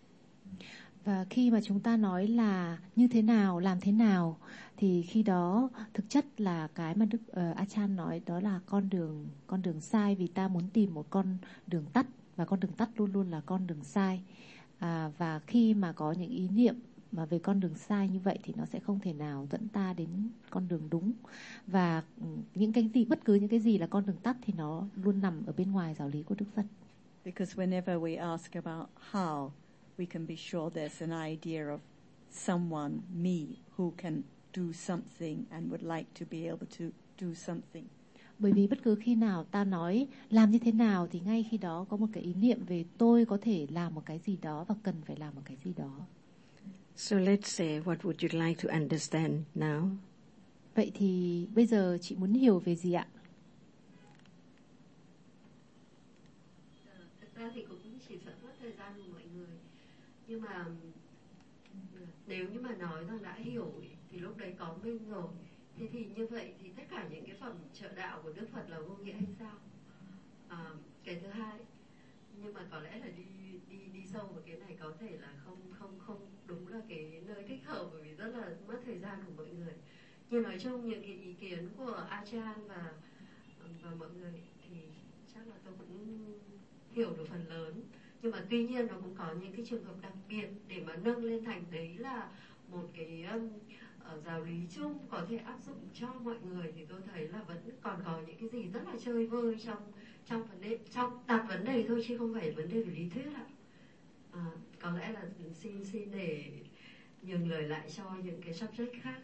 Và khi mà chúng ta nói là như thế nào, làm thế nào, thì khi đó thực chất là cái mà Đức Achan nói đó là con đường sai, vì ta muốn tìm một con đường tắt, và con đường tắt luôn luôn là con đường sai. Và khi mà có những ý niệm mà về con đường sai như vậy thì nó sẽ không thể nào dẫn ta đến con đường đúng. Và những cái gì, bất cứ những cái gì là con đường tắt thì nó luôn nằm ở bên ngoài giáo lý của Đức Phật. Because whenever we ask about how, we can be sure there's an idea of someone, me, who can do something and would like to be able to do something. Bởi vì bất cứ khi nào ta nói làm như thế nào thì ngay khi đó có một cái ý niệm về tôi có thể làm một cái gì đó và cần phải làm một cái gì đó. So let's say, what would you like to understand now? Vậy thì bây giờ chị muốn hiểu về gì ạ? Thực ra thì cũng chỉ sợ mất thời gian của mọi người. Nhưng mà nếu như mà nói rằng đã hiểu thì lúc đấy có minh rồi. Thế thì như vậy thì tất cả những cái phẩm trợ đạo của Đức Phật là vô nghĩa hay sao? Cái thứ hai, nhưng mà có lẽ là đi sâu vào cái này có thể là không đúng là cái nơi thích hợp, bởi vì rất là mất thời gian của mọi người. Nhưng nói chung những cái ý kiến của Achan và mọi người thì chắc là tôi cũng hiểu được phần lớn. Nhưng mà tuy nhiên nó cũng có những cái trường hợp đặc biệt để mà nâng lên thành đấy là một cái giáo lý chung có thể áp dụng cho mọi người, thì tôi thấy là vẫn còn có những cái gì rất là chơi vơi trong vấn đề, trong đặt vấn đề thôi chứ không phải vấn đề về lý thuyết ạ. Có lẽ là xin để nhường lời lại cho những cái subject khác.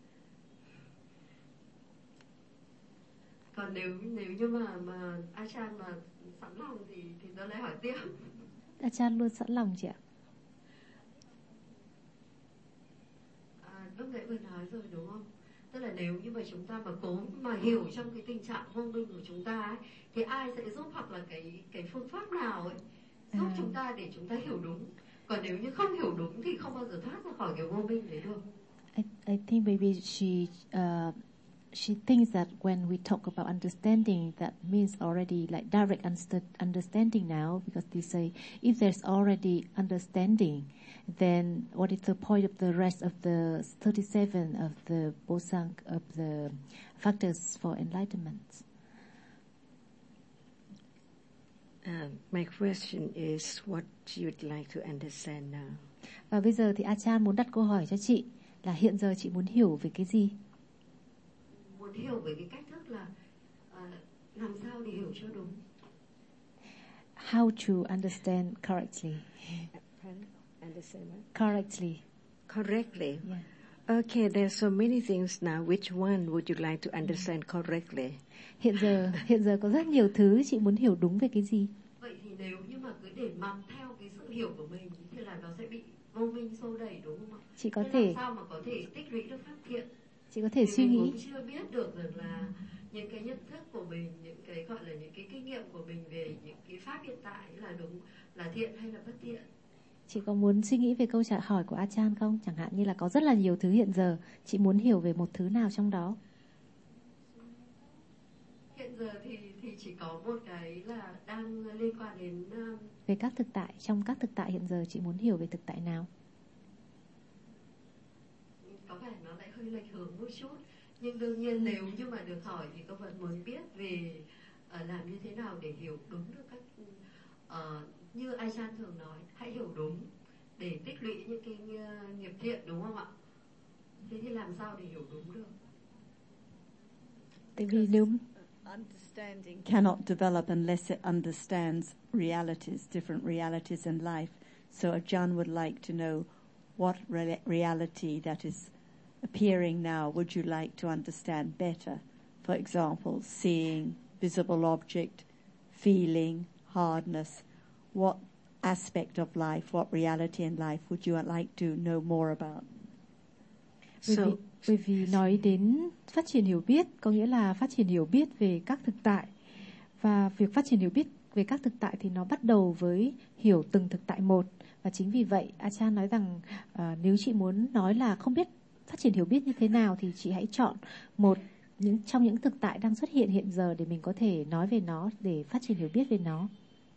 Còn nếu như mà Achan mà sẵn lòng thì tôi lại hỏi tiếp. Achan luôn sẵn lòng chị ạ. Lúc nãy vừa nói rồi đúng không? Tức là nếu như mà chúng ta mà cố mà hiểu trong cái tình trạng vô minh của chúng ta ấy, thì ai sẽ giúp, hoặc là cái phương pháp nào ấy giúp chúng ta để chúng ta hiểu đúng. Còn nếu như không hiểu đúng thì không bao giờ thoát ra khỏi cái vô minh đấy được. I think maybe she thinks that when we talk about understanding, that means already like direct understanding now, because they say if there's already understanding, then what is the point of the rest of the 37 of the Bosang, of the factors for enlightenment? My question is what you'd like to understand now. Và bây giờ thì Achan muốn đặt câu hỏi cho chị là hiện giờ chị muốn hiểu về cái gì? Muốn hiểu về cái cách thức là làm sao để hiểu cho đúng. How to understand correctly. Understand what? Correctly. Correctly. Yeah. Okay, there's so many things now. Which one would you like to understand correctly? Hiện giờ có rất nhiều thứ chị muốn hiểu đúng về cái gì? Vậy thì nếu như mà cứ để mặc theo cái sự hiểu của mình thì là nó sẽ bị vô minh xô đẩy, đúng không ạ? Chị có thế thể làm sao mà có thể tích lũy được pháp thiện? Chị có thể thì suy mình nghĩ. cũng chưa biết được rằng là những cái nhận thức của mình, những cái gọi là những cái kinh nghiệm của mình về những cái pháp hiện tại là đúng, là thiện hay là bất thiện. Chị có muốn suy nghĩ về câu trả hỏi của Achan không? Chẳng hạn như là có rất là nhiều thứ hiện giờ, chị muốn hiểu về một thứ nào trong đó? Hiện giờ thì chỉ có một cái là đang liên quan đến về các thực tại. Trong các thực tại hiện giờ chị muốn hiểu về thực tại nào? Có vẻ nó lại hơi lệch hướng một chút, nhưng đương nhiên nếu như mà được hỏi thì cô vẫn muốn biết về làm như thế nào để hiểu đúng được cách, như Achan thường nói, hãy hiểu đúng để tích lũy những cái nghiệp thiện, đúng không ạ? Thế thì làm sao để hiểu đúng được? Tại vì nếu understanding cannot develop unless it understands realities, different realities in life. So Ajahn would like to know what reality that is appearing now would you like to understand better? For example, seeing, visible object, feeling, hardness. What aspect of life, what reality in life would you like to know more about? Bởi vì nói đến phát triển hiểu biết, có nghĩa là phát triển hiểu biết về các thực tại. Và việc phát triển hiểu biết về các thực tại thì nó bắt đầu với hiểu từng thực tại một. Và chính vì vậy, Achan nói rằng nếu chị muốn nói là không biết phát triển hiểu biết như thế nào thì chị hãy chọn một trong những thực tại đang xuất hiện hiện giờ để mình có thể nói về nó, để phát triển hiểu biết về nó.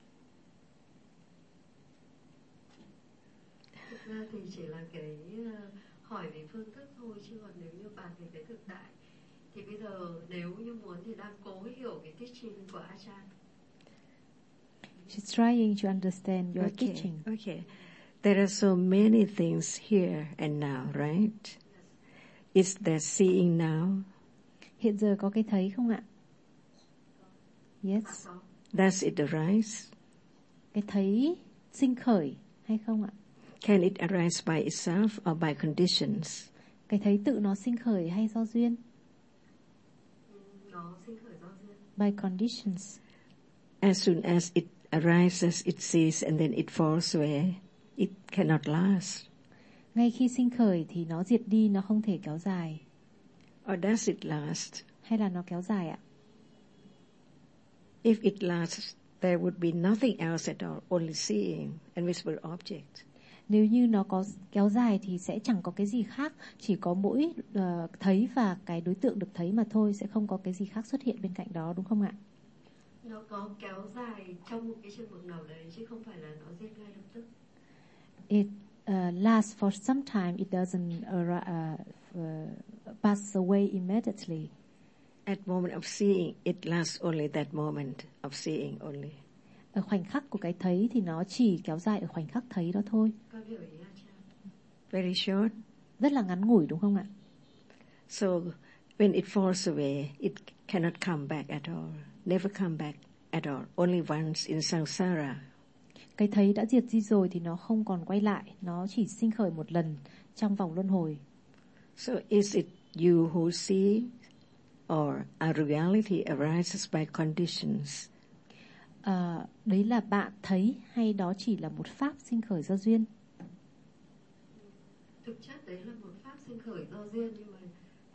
Thực ra thì chỉ là cái hỏi về phương thức thôi, chứ còn nếu như bàn về cái thực tại thì bây giờ nếu như muốn thì đang cố hiểu cái teaching của Achan. She's trying to understand your teaching. Okay. There are so many things here and now, right? Is there seeing now? Hiện giờ có cái thấy không ạ? Yes. Does it arise? Cái thấy sinh khởi hay không ạ? Can it arise by itself or by conditions? Cái thấy tự nó sinh khởi hay do duyên? Nó sinh khởi do duyên. By conditions. As soon as it arises, it sees, and then it falls away. It cannot last. Ngay khi sinh khởi thì nó diệt đi, nó không thể kéo dài. Or does it last? Hay là nó kéo dài ạ? If it lasts, there would be nothing else at all, only seeing and visible object. Nếu như nó có kéo dài thì sẽ chẳng có cái gì khác, chỉ có mỗi thấy và cái đối tượng được thấy mà thôi, sẽ không có cái gì khác xuất hiện bên cạnh đó, đúng không ạ? Nó có kéo dài trong một cái trường hợp nào đấy, chứ không phải là nó diệt ngay lập tức. It lasts for some time. It doesn't pass away immediately. At moment of seeing, it lasts only that moment of seeing only. Ở khoảnh khắc của cái thấy thì nó chỉ kéo dài ở khoảnh khắc thấy đó thôi. Con hiểu ý Achan. Very short. Rất là ngắn ngủi, đúng không ạ? So when it falls away, it cannot come back at all. Never come back at all. Only once in samsara. Cái thấy đã diệt đi rồi thì nó không còn quay lại, nó chỉ sinh khởi một lần trong vòng luân hồi. So is it you who see, or a reality arises by conditions? Đấy là bạn thấy hay đó chỉ là một pháp sinh khởi do duyên? Thực chất đấy là một pháp sinh khởi do duyên, nhưng mà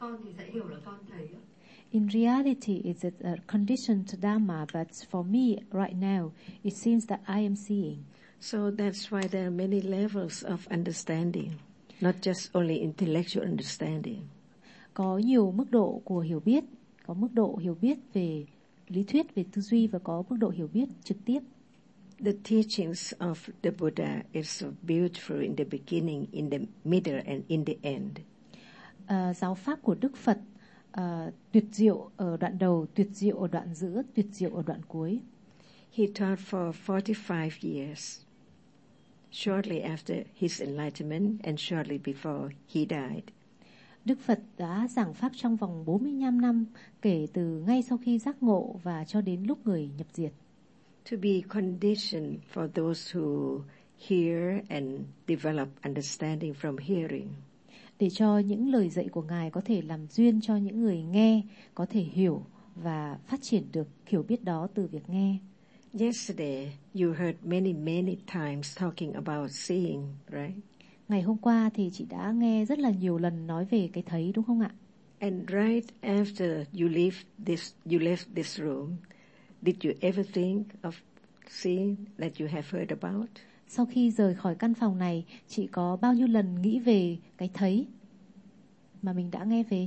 con thì sẽ hiểu là con thấy. In reality, it's a conditioned Dhamma, but for me, right now, it seems that I am seeing. So that's why there are many levels of understanding, not just only intellectual understanding. Có nhiều mức độ của hiểu biết, có mức độ hiểu biết về lý thuyết, về tư duy và có mức độ hiểu biết trực tiếp. The teachings of the Buddha is so beautiful in the beginning, in the middle, and in the end. Giáo pháp của Đức Phật tuyệt diệu ở đoạn đầu, tuyệt diệu ở đoạn giữa, tuyệt diệu ở đoạn cuối. He taught for 45 years, shortly after his enlightenment and shortly before he died. Đức Phật đã giảng pháp trong vòng 45 năm, kể từ ngay sau khi giác ngộ và cho đến lúc người nhập diệt. To be conditioned for those who hear and develop understanding from hearing. Để cho những lời dạy của Ngài có thể làm duyên cho những người nghe, có thể hiểu và phát triển được hiểu biết đó từ việc nghe. Yesterday, you heard many times talking about seeing, right? Ngày hôm qua thì chị đã nghe rất là nhiều lần nói về cái thấy, đúng không ạ? And right after you left this room, did you ever think of seeing that you have heard about? Sau khi rời khỏi căn phòng này, chị có bao nhiêu lần nghĩ về cái thấy mà mình đã nghe về?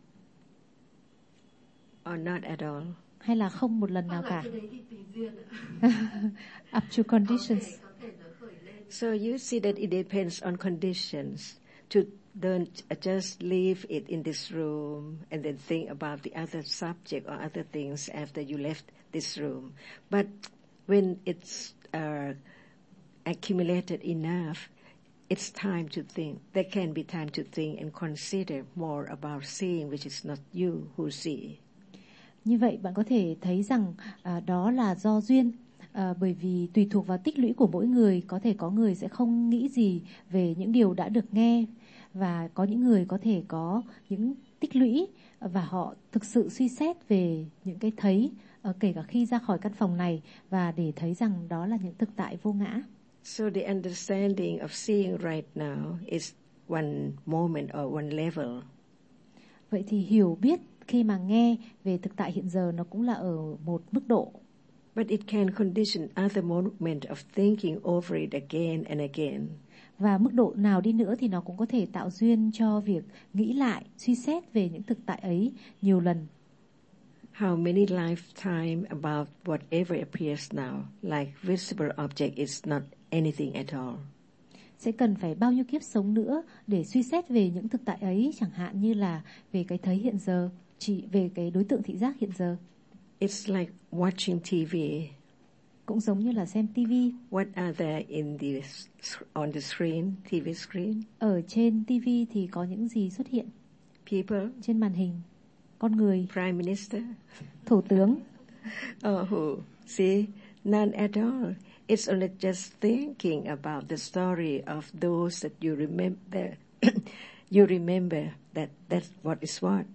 Or not at all? Hay là không một lần nào cả? Cái đấy thì tùy duyên ạ. Up to conditions. Có thể nó khởi lên. So you see that it depends on conditions. To don't just leave it in this room and then think about the other subject or other things after you left this room. But when it's accumulated enough, it's time to think. There can be time to think and consider more about seeing, which is not you who see. Như vậy bạn có thể thấy rằng đó là do duyên, bởi vì tùy thuộc vào tích lũy của mỗi người, có thể có người sẽ không nghĩ gì về những điều đã được nghe, và có những người có thể có những tích lũy và họ thực sự suy xét về những cái thấy, kể cả khi ra khỏi căn phòng này, và để thấy rằng đó là những thực tại vô ngã. So the understanding of seeing right now is one moment or one level. Vậy thì hiểu biết khi mà nghe về thực tại hiện giờ nó cũng là ở một mức độ. But it can condition other moment of thinking over it again and again. Và mức độ nào đi nữa thì nó cũng có thể tạo duyên cho việc nghĩ lại, suy xét về những thực tại ấy nhiều lần. How many lifetime about whatever appears now, like visible object, is not anything at all. Sẽ cần phải bao nhiêu kiếp sống nữa để suy xét về những thực tại ấy, chẳng hạn như là về cái thấy hiện giờ, chỉ về cái đối tượng thị giác hiện giờ. It's like watching TV. Cũng giống như là xem TV. What are there on the screen, TV screen? Ở trên TV thì có những gì xuất hiện? People. Trên màn hình. Con người. Prime Minister. Thủ tướng. See, none at all. It's only just thinking about the story of those that you remember. You remember that that's what is what.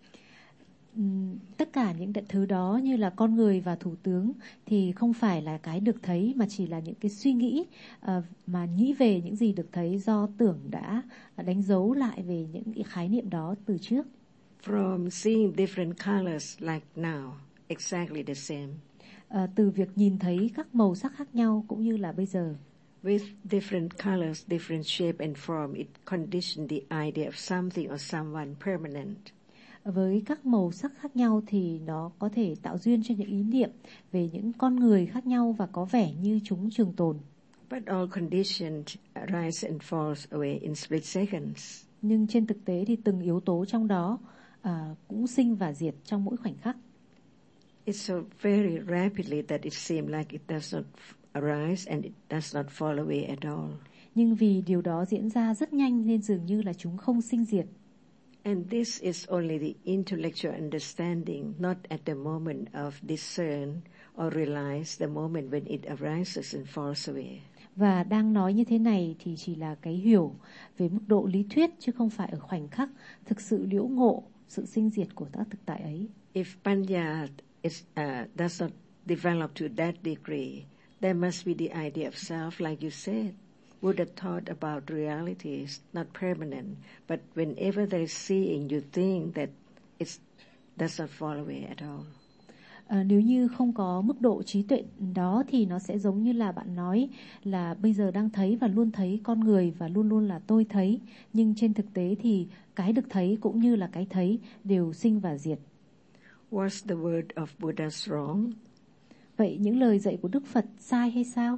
Tất cả những thứ đó như là con người và thủ tướng thì không phải là cái được thấy, mà chỉ là những cái suy nghĩ mà nghĩ về những gì được thấy do tưởng đã đánh dấu lại về những cái khái niệm đó từ trước. From seeing different colors like now, exactly the same. Từ việc nhìn thấy các màu sắc khác nhau cũng như là bây giờ. With different colors, different shape and form, it conditioned the idea of something or someone permanent. Với các màu sắc khác nhau thì nó có thể tạo duyên cho những ý niệm về những con người khác nhau và có vẻ như chúng trường tồn. But all conditions rise and falls away in split seconds. Nhưng trên thực tế thì từng yếu tố trong đó cũng sinh và diệt trong mỗi khoảnh khắc. It's so very rapidly that it seems like it does not arise and it does not fall away at all. Nhưng vì điều đó diễn ra rất nhanh nên dường như là chúng không sinh diệt. And this is only the intellectual understanding, not at the moment of discern or realize the moment when it arises and falls away. Và đang nói như thế này thì chỉ là cái hiểu về mức độ lý thuyết, chứ không phải ở khoảnh khắc thực sự liễu ngộ sự sinh diệt của các thực tại ấy. If Panya does not develop to that degree, there must be the idea of self, like you said. Buddha taught about reality is not permanent, but whenever there is seeing, you think that it does not fall away at all. Nếu như không có mức độ trí tuệ đó thì nó sẽ giống như là bạn nói là bây giờ đang thấy và luôn thấy con người và luôn luôn là tôi thấy. Nhưng trên thực tế thì cái được thấy cũng như là cái thấy đều sinh và diệt. Was the word of Buddha wrong? Vậy những lời dạy của Đức Phật sai hay sao?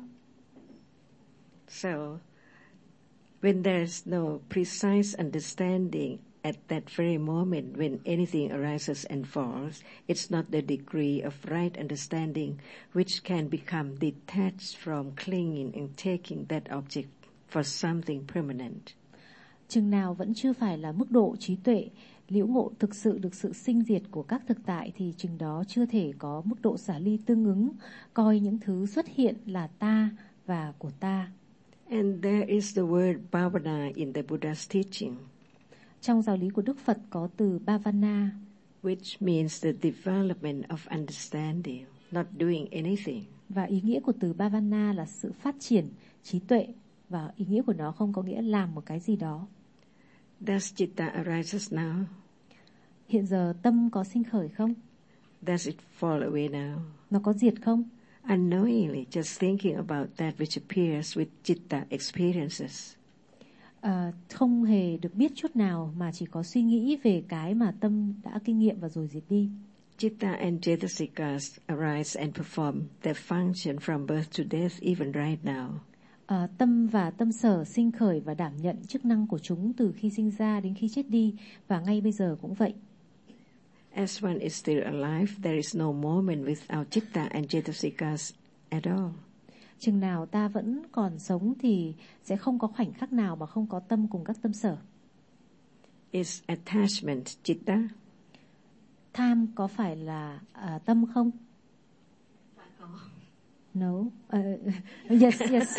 So, when there's no precise understanding at that very moment when anything arises and falls, it's not the degree of right understanding which can become detached from clinging and taking that object for something permanent. Chừng nào vẫn chưa phải là mức độ trí tuệ, liễu ngộ thực sự được sự sinh diệt của các thực tại thì chừng đó chưa thể có mức độ xả ly tương ứng, coi những thứ xuất hiện là ta và của ta. And there is the word bhavana in the Buddha's teaching. Trong giáo lý của Đức Phật có từ bhavana, which means the development of understanding, not doing anything. Và ý nghĩa của từ bhavana là sự phát triển trí tuệ, và ý nghĩa của nó không có nghĩa làm một cái gì đó. Does citta arises now? Hiện giờ tâm có sinh khởi không? Does it fall away now? Nó có diệt không? Unknowingly, just thinking about that which appears with citta experiences. Không hề được biết chút nào mà chỉ có suy nghĩ về cái mà tâm đã kinh nghiệm và rồi diệt đi. Citta and cetasikas arise and perform their function from birth to death even right now. Tâm và tâm sở sinh khởi và đảm nhận chức năng của chúng từ khi sinh ra đến khi chết đi, và ngay bây giờ cũng vậy. As one is still alive, there is no moment without citta and cetasikas at all. Chừng nào ta vẫn còn sống thì sẽ không có khoảnh khắc nào mà không có tâm cùng các tâm sở. Is attachment citta? Tham có phải là tâm không? Dạ có. No. Yes, yes.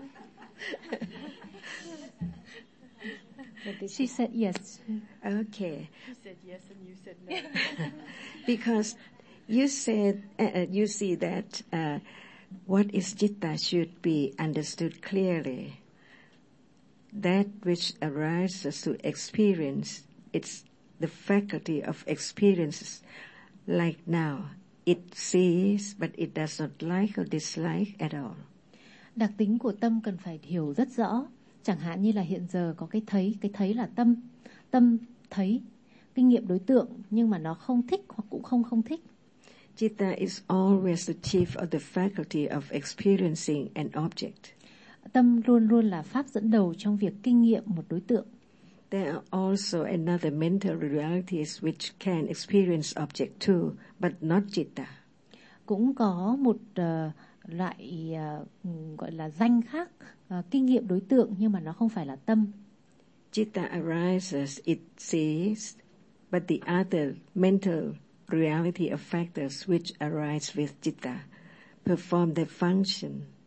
She said yes. Okay. You said yes and you said no. Because you said, you see that what is citta should be understood clearly. That which arises to experience, it's the faculty of experiences. Like now, it sees, but it does not like or dislike at all. Đặc tính của tâm cần phải hiểu rất rõ. Chẳng hạn như là hiện giờ có cái thấy là tâm. Tâm thấy, kinh nghiệm đối tượng, nhưng mà nó không thích hoặc cũng không thích. Citta is always the chief of the faculty of experiencing an object. Tâm luôn luôn là pháp dẫn đầu trong việc kinh nghiệm một đối tượng. There are also another mental realities which can experience object too, but not citta. Cũng có một loại gọi là danh khác, kinh nghiệm đối tượng, nhưng mà nó không phải là tâm. Citta arises, it sees, but the other mental reality of factors which arise with citta perform their function.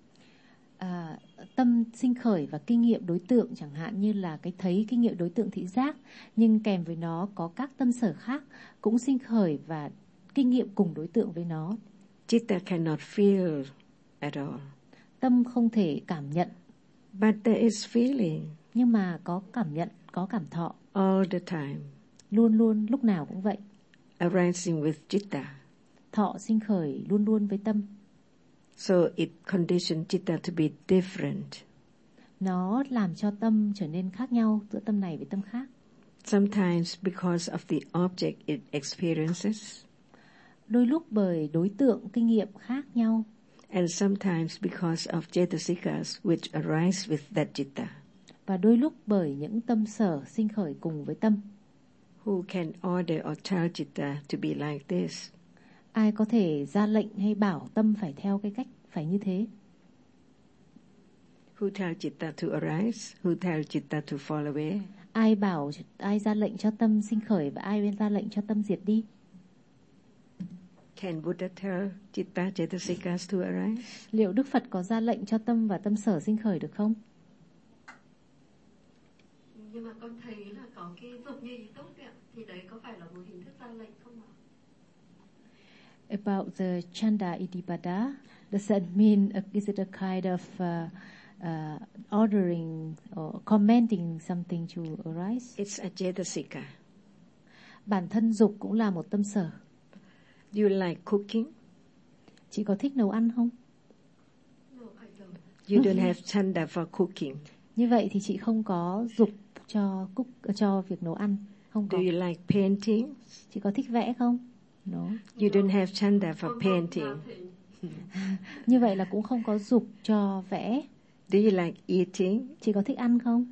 Tâm sinh khởi và kinh nghiệm đối tượng, chẳng hạn như là cái thấy kinh nghiệm đối tượng thị giác, nhưng kèm với nó có các tâm sở khác cũng sinh khởi và kinh nghiệm cùng đối tượng với nó. Citta cannot feel at all. Tâm không thể cảm nhận. But there is feeling. Nhưng mà có cảm nhận, có cảm thọ. All the time. Luôn luôn, lúc nào cũng vậy. Arising with citta. Thọ sinh khởi luôn luôn với tâm. So it conditions citta to be different. Nó làm cho tâm trở nên khác nhau, giữa tâm này với tâm khác. Sometimes because of the object it experiences. Đôi lúc bởi đối tượng kinh nghiệm khác nhau. And sometimes because of cetasikas which arise with that citta. Và đôi lúc bởi những tâm sở sinh khởi cùng với tâm. Who can order or tell citta to be like this? Ai có thể ra lệnh hay bảo tâm phải theo cái cách phải như thế? Who tell citta to arise? Who tell citta to fall away? Ai ra lệnh cho tâm sinh khởi và ai ra lệnh cho tâm diệt đi? Can Buddha tell citta cetasikas to arise? Liệu Đức Phật có ra lệnh cho tâm và tâm sở sinh khởi được không? Nhưng mà con thấy là có cái dục như ý túc ạ, thì đấy có phải là một hình thức ra lệnh không ạ? About the chanda iddhipada, does that mean is it a kind of ordering or commanding something to arise. It's a cetasika. Bản thân dục cũng là một tâm sở. Do you like cooking? Chị có thích nấu ăn không? No, I don't. You don't have chanda for cooking. Như vậy thì chị không có dục cho việc nấu ăn. Không có. Do you like painting? Chị có thích vẽ không? No. You don't have chanda for Không, painting. nothing. Như vậy là cũng không có dục cho vẽ. Do you like eating? Chị có thích ăn không?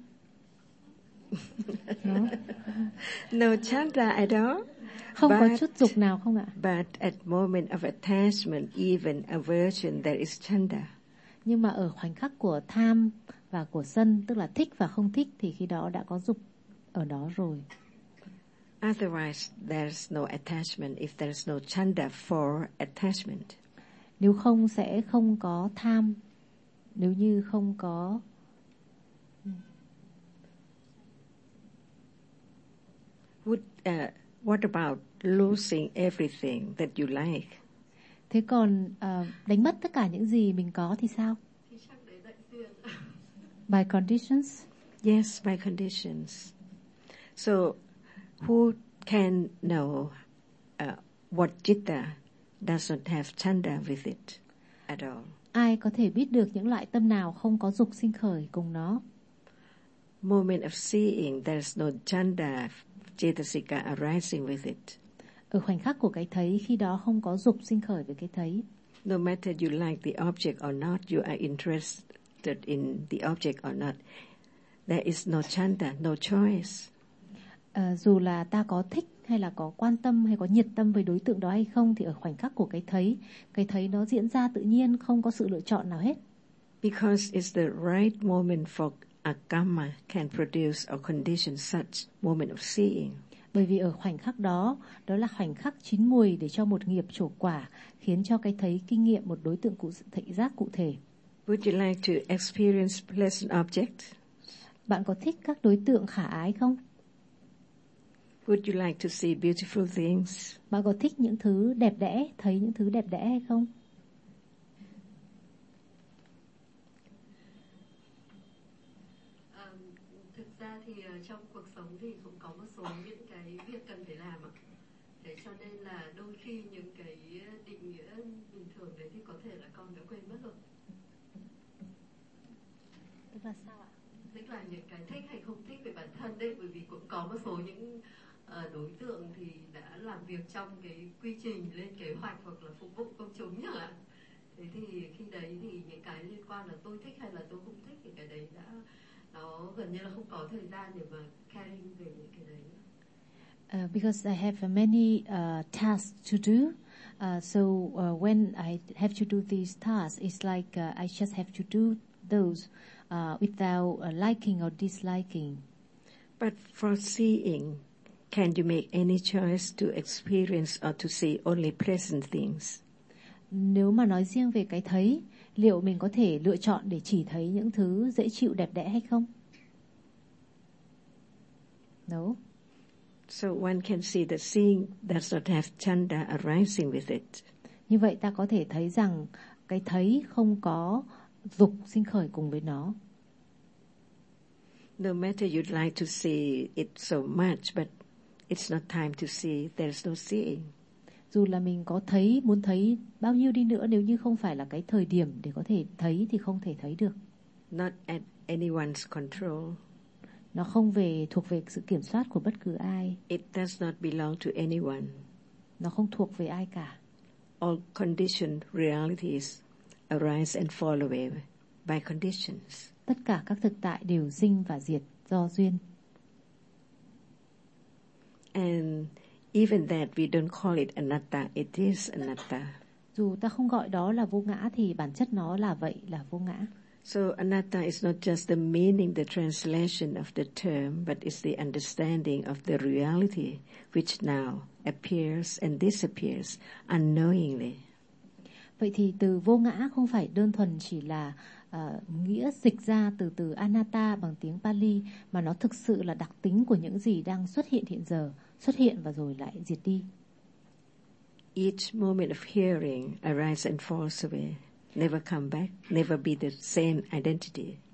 No. No chanda at all. Không có But- chút dục nào không ạ? But at moment of attachment, even aversion, there is chanda. Nhưng mà ở khoảnh khắc của tham và của sân, tức là thích và không thích, thì khi đó đã có dục ở đó rồi. Otherwise, there's no attachment if there's no chanda for attachment. Nếu không sẽ không có tham. Nếu như không có... What about losing everything that you like? Thế còn đánh mất tất cả những gì mình có thì sao? Thì chắc đấy đại duyên. By conditions? Yes, by conditions. So, who can know what citta does not have chanda with it at all? Ai có thể biết được những loại tâm nào không có dục sinh khởi cùng nó? Moment of seeing, there's no chanda cetasika arising with it. Ở khoảnh khắc của cái thấy, khi đó không có dục sinh khởi với cái thấy. No matter you like the object or not, you are interested in the object or not, there is no chanda, no choice. Dù là ta có thích hay là có quan tâm hay có nhiệt tâm với đối tượng đó hay không, thì ở khoảnh khắc của cái thấy nó diễn ra tự nhiên, không có sự lựa chọn nào hết. Because it's the right moment for a karma can produce or condition such moment of seeing. Bởi vì ở khoảnh khắc đó, đó là khoảnh khắc chín mùi để cho một nghiệp trổ quả, khiến cho cái thấy kinh nghiệm một đối tượng thị giác cụ thể. Would you like to experience pleasant object? Bạn có thích các đối tượng khả ái không? Would you like to see beautiful things? Bạn có thích những thứ đẹp đẽ, thấy những thứ đẹp đẽ hay không? Thực ra thì trong cuộc sống thì cũng có một số những cái việc cần phải làm ạ. Thế cho nên là đôi khi những cái định nghĩa bình thường đấy thì có thể là con đã quên mất rồi. Tức là sao ạ? Tức là những cái thích hay không thích về bản thân đấy, bởi vì cũng có một số những đối tượng thì đã làm việc trong cái quy trình lên kế hoạch hoặc là phục vụ công chúng chẳng hạn. Thế thì khi đấy thì những cái liên quan là tôi thích hay là tôi không thích thì cái đấy nó gần như là không có thời gian để mà caring về những cái đấy. Because I have many tasks to do, so when I have to do these tasks, it's like I just have to do those without liking or disliking. But for seeing, can you make any choice to experience or to see only pleasant things? Nếu mà nói riêng về cái thấy, liệu mình có thể lựa chọn để chỉ thấy những thứ dễ chịu đẹp đẽ hay không? No. So one can see that seeing does not have chanda arising with it. Như vậy ta có thể thấy rằng cái thấy không có dục sinh khởi cùng với nó. No matter you'd like to see it so much, but it's not time to see, there's no seeing. Dù là mình có muốn thấy bao nhiêu đi nữa, nếu như không phải là cái thời điểm để có thể thấy thì không thể thấy được. Not at anyone's control. Nó không thuộc về sự kiểm soát của bất cứ ai. It does not belong to anyone. Nó không thuộc về ai cả. All conditioned realities arise and fall away by conditions. Tất cả các thực tại đều sinh và diệt do duyên. And even that we don't call it anatta, it is anatta. Dù ta không gọi đó là vô ngã thì bản chất nó là vậy, là vô ngã. So anatta is not just the meaning, the translation of the term, but it's the understanding of the reality which now appears and disappears unknowingly. Vậy thì từ vô ngã không phải đơn thuần chỉ là nghĩa dịch ra từ từ anatta bằng tiếng Pali, mà nó thực sự là đặc tính của những gì đang xuất hiện giờ, xuất hiện và rồi lại diệt đi. Each moment of hearing arises and falls away, never come back, never be the same identity.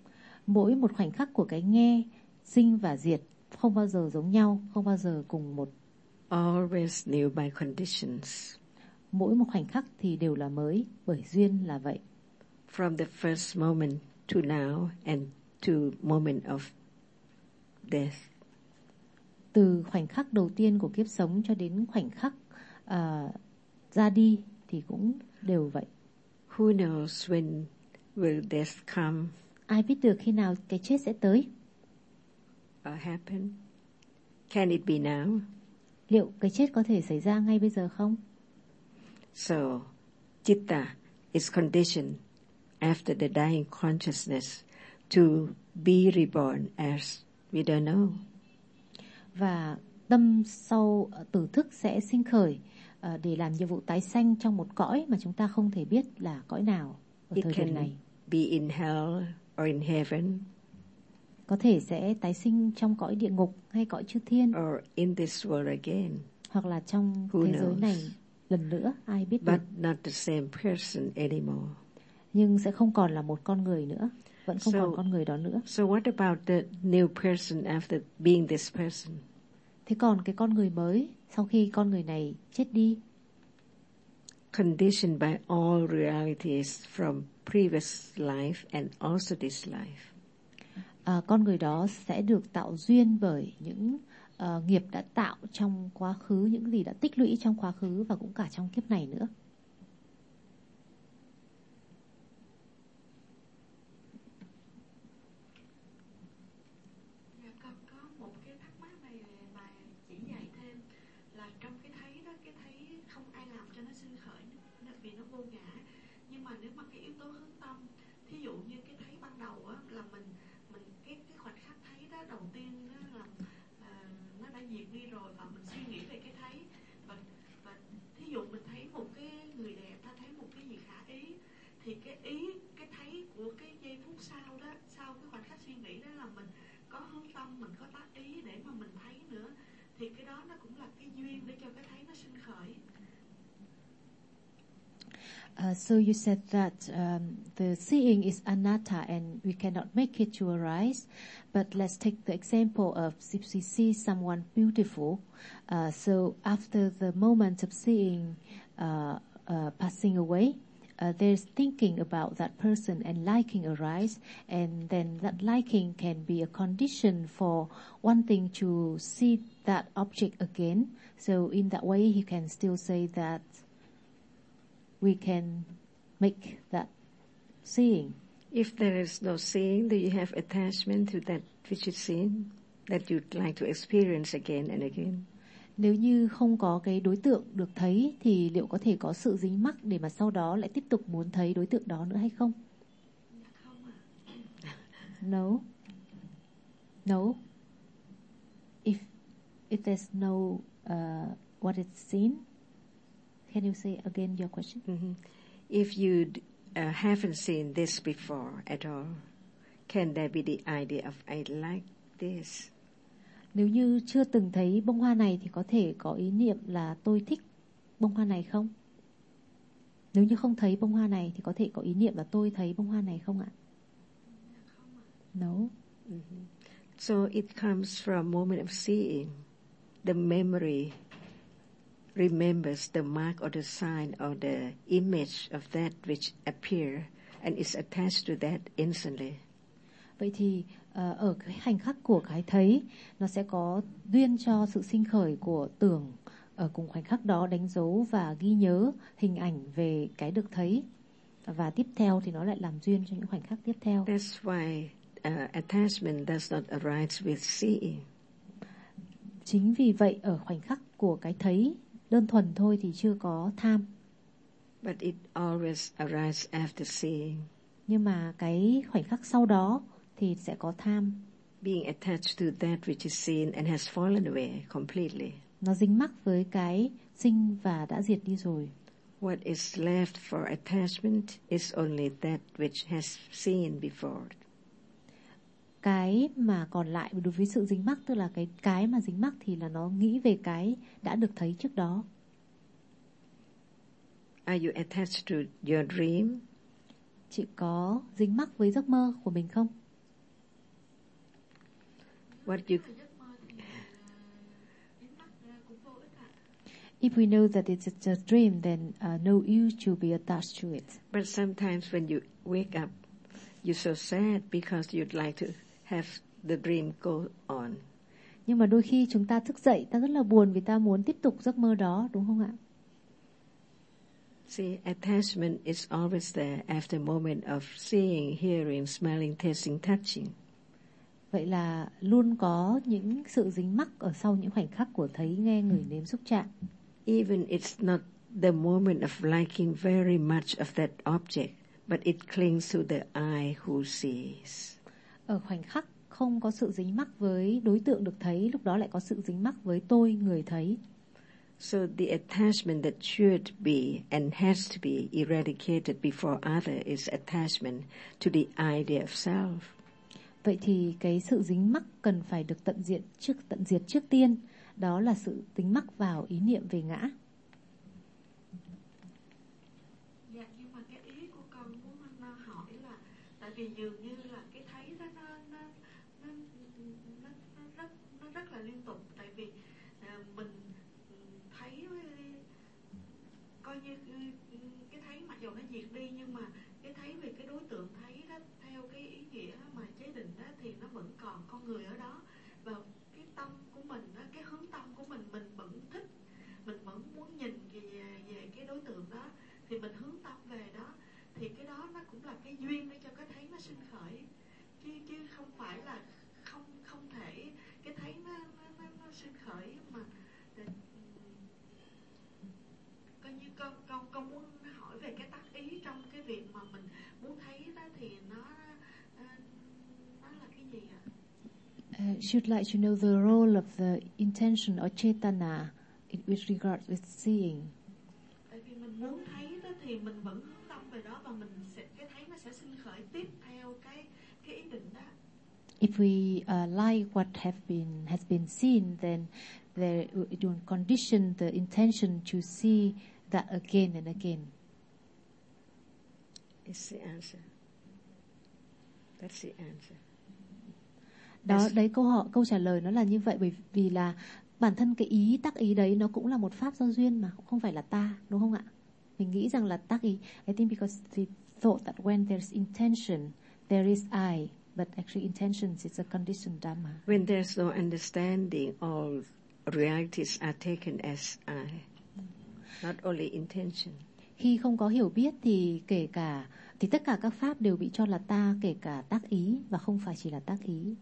Mỗi một khoảnh khắc của cái nghe, sinh và diệt, không bao giờ giống nhau, không bao giờ cùng một. Always new by conditions. Mỗi một khoảnh khắc thì đều là mới, bởi duyên là vậy. From the first moment to now and to moment of death. Từ khoảnh khắc đầu tiên của kiếp sống cho đến khoảnh khắc ra đi thì cũng đều vậy. Who knows when will death come? Ai biết được khi nào cái chết sẽ tới? Or happen? Can it be now? Liệu cái chết có thể xảy ra ngay bây giờ không? So, citta is conditioned after the dying consciousness to be reborn as we don't know. Và tâm sau tử thức sẽ sinh khởi để làm nhiệm vụ tái sanh trong một cõi mà chúng ta không thể biết là cõi nào ở thời điểm này. Be in hell or in heaven. Có thể sẽ tái sinh trong cõi địa ngục hay cõi chư thiên. Or in this world again. Hoặc là trong Who thế knows? giới này lần nữa, ai biết But được. not the same person anymore. Nhưng sẽ không còn là một con người nữa. Vẫn không còn con người đó nữa. So what about the new person after being this person? Thế còn cái con người mới sau khi con người này chết đi? Conditioned by all realities from previous life and also this life. Con người đó sẽ được tạo duyên bởi những nghiệp đã tạo trong quá khứ, những gì đã tích lũy trong quá khứ và cũng cả trong kiếp này nữa. Con có một cái thắc mắc này mà chỉ dạy thêm là trong cái thấy đó, cái thấy không ai làm cho nó sinh khởi vì nó vô ngã. Nhưng mà nếu mà cái yếu tố hướng tâm, thí dụ như cái thấy ban đầu á, là mình cái khoảnh khắc thấy đó đầu tiên đó là nó đã diệt đi rồi và mình suy nghĩ về cái thấy và thí dụ mình thấy một cái người đẹp, ta thấy một cái gì khả ý thì cái thấy của cái giây phút sau đó, sau cái khoảnh khắc suy nghĩ đó là mình có hướng tâm, mình có tác ý để mà mình thấy nữa, thì cái đó nó cũng là cái duyên để cho cái thấy nó sinh khởi. So you said that the seeing is anatta and we cannot make it to arise. But let's take the example of if we see someone beautiful. So after the moment of seeing passing away, there's thinking about that person and liking arise. And then that liking can be a condition for wanting to see that object again. So in that way he can still say that we can make that seeing. If there is no seeing, do you have attachment to that which is seen that you'd like to experience again and again? Nếu như không có cái đối tượng được thấy thì liệu có thể có sự dính mắc để mà sau đó lại tiếp tục muốn thấy đối tượng đó nữa hay không? No. No. If there's no what is seen, can you say again your question? Mm-hmm. If you haven't seen this before at all, can there be the idea of I like this? Nếu như chưa từng thấy bông hoa này thì có thể có ý niệm là tôi thích bông hoa này không? Nếu như không thấy bông hoa này thì có thể có ý niệm là tôi thấy bông hoa này không ạ? No. Mm-hmm. So it comes from a moment of seeing. The memory remembers the mark or the sign or the image of that which appear and is attached to that instantly. Vậy thì ở cái khoảnh khắc của cái thấy, nó sẽ có duyên cho sự sinh khởi của tưởng ở cùng khoảnh khắc đó, đánh dấu và ghi nhớ hình ảnh về cái được thấy, và tiếp theo thì nó lại làm duyên cho những khoảnh khắc tiếp theo. That's why attachment does not arise with seeing. Chính vì vậy ở khoảnh khắc của cái thấy đơn thuần thôi thì chưa có tham. But it always arises after seeing. Nhưng mà cái khoảnh khắc sau đó thì sẽ có tham. Being attached to that which is seen and has fallen away completely. Nó dính mắc với cái sinh và đã diệt đi rồi. What is left for attachment is only that which has seen before. Cái mà còn lại đối với sự dính mắc, tức là cái mà dính mắc thì là nó nghĩ về cái đã được thấy trước đó. Are you attached to your dream? Chị có dính mắc với giấc mơ của mình không? What you Giấc mơ thì dính mắc cũng vô ích ạ. If we know that it's a dream, then no use to be attached to it. But sometimes when you wake up, you're so sad because you'd like to have the dream go on. Nhưng mà đôi khi chúng ta thức dậy, ta rất là buồn vì ta muốn tiếp tục giấc mơ đó, đúng không ạ? See, attachment is always there after a moment of seeing, hearing, smelling, tasting, touching. Vậy là luôn có những sự dính mắc ở sau những khoảnh khắc của thấy, nghe, ngửi, nếm, xúc chạm. Even it's not the moment of liking very much of that object, but it clings to the eye who sees. Ở khoảnh khắc không có sự dính mắc với đối tượng được thấy, lúc đó lại có sự dính mắc với tôi, người thấy. So the attachment that should be and has to be eradicated before other is attachment to the idea of self. Vậy thì cái sự dính mắc cần phải được tận diệt trước tiên, đó là sự dính mắc vào ý niệm về ngã. Dạ, nhưng mà cái ý của con muốn hỏi là tại vì dường như là cái thấy đó nó rất là liên tục, tại vì mình thấy coi như cái thấy mặc dù nó diệt đi, nhưng mà cái thấy về cái đối tượng thấy đó theo cái ý nghĩa mà chế định đó thì nó vẫn còn con người ở đó, và cái tâm của mình đó, cái hướng tâm của mình vẫn thích, mình vẫn muốn nhìn về cái đối tượng đó, thì mình hướng tâm về đó, thì cái đó nó cũng là cái duyên để cho cái thấy nó sinh khởi, chứ không phải là không thể cái thấy nó sinh khởi mà. Coi như con muốn hỏi về cái tác ý trong cái việc mà mình muốn thấy đó, thì nó là cái gì ạ? Should like to know the role of the intention or chetana with regard with seeing. Tại vì mình muốn thấy đó thì mình vẫn hướng tâm về đó, và cái thấy nó sẽ sinh khởi tiếp theo cái ý định đó. If we like what has been seen, then it will condition the intention to see that again and again. It's the answer. That's the answer. Đó, đấy câu trả lời nó là như vậy, bởi vì là bản thân cái tác ý đấy nó cũng là một pháp do duyên mà, cũng không phải là ta, đúng không ạ? Mình nghĩ rằng là tác ý. I think because we thought that when there's intention, there is I, but actually intentions is a conditioned dhamma. When there's no understanding, all realities are taken as I, not only intention. Khi không có hiểu biết thì tất cả các pháp đều bị cho là ta, kể cả tác ý, và không phải chỉ là tác ý.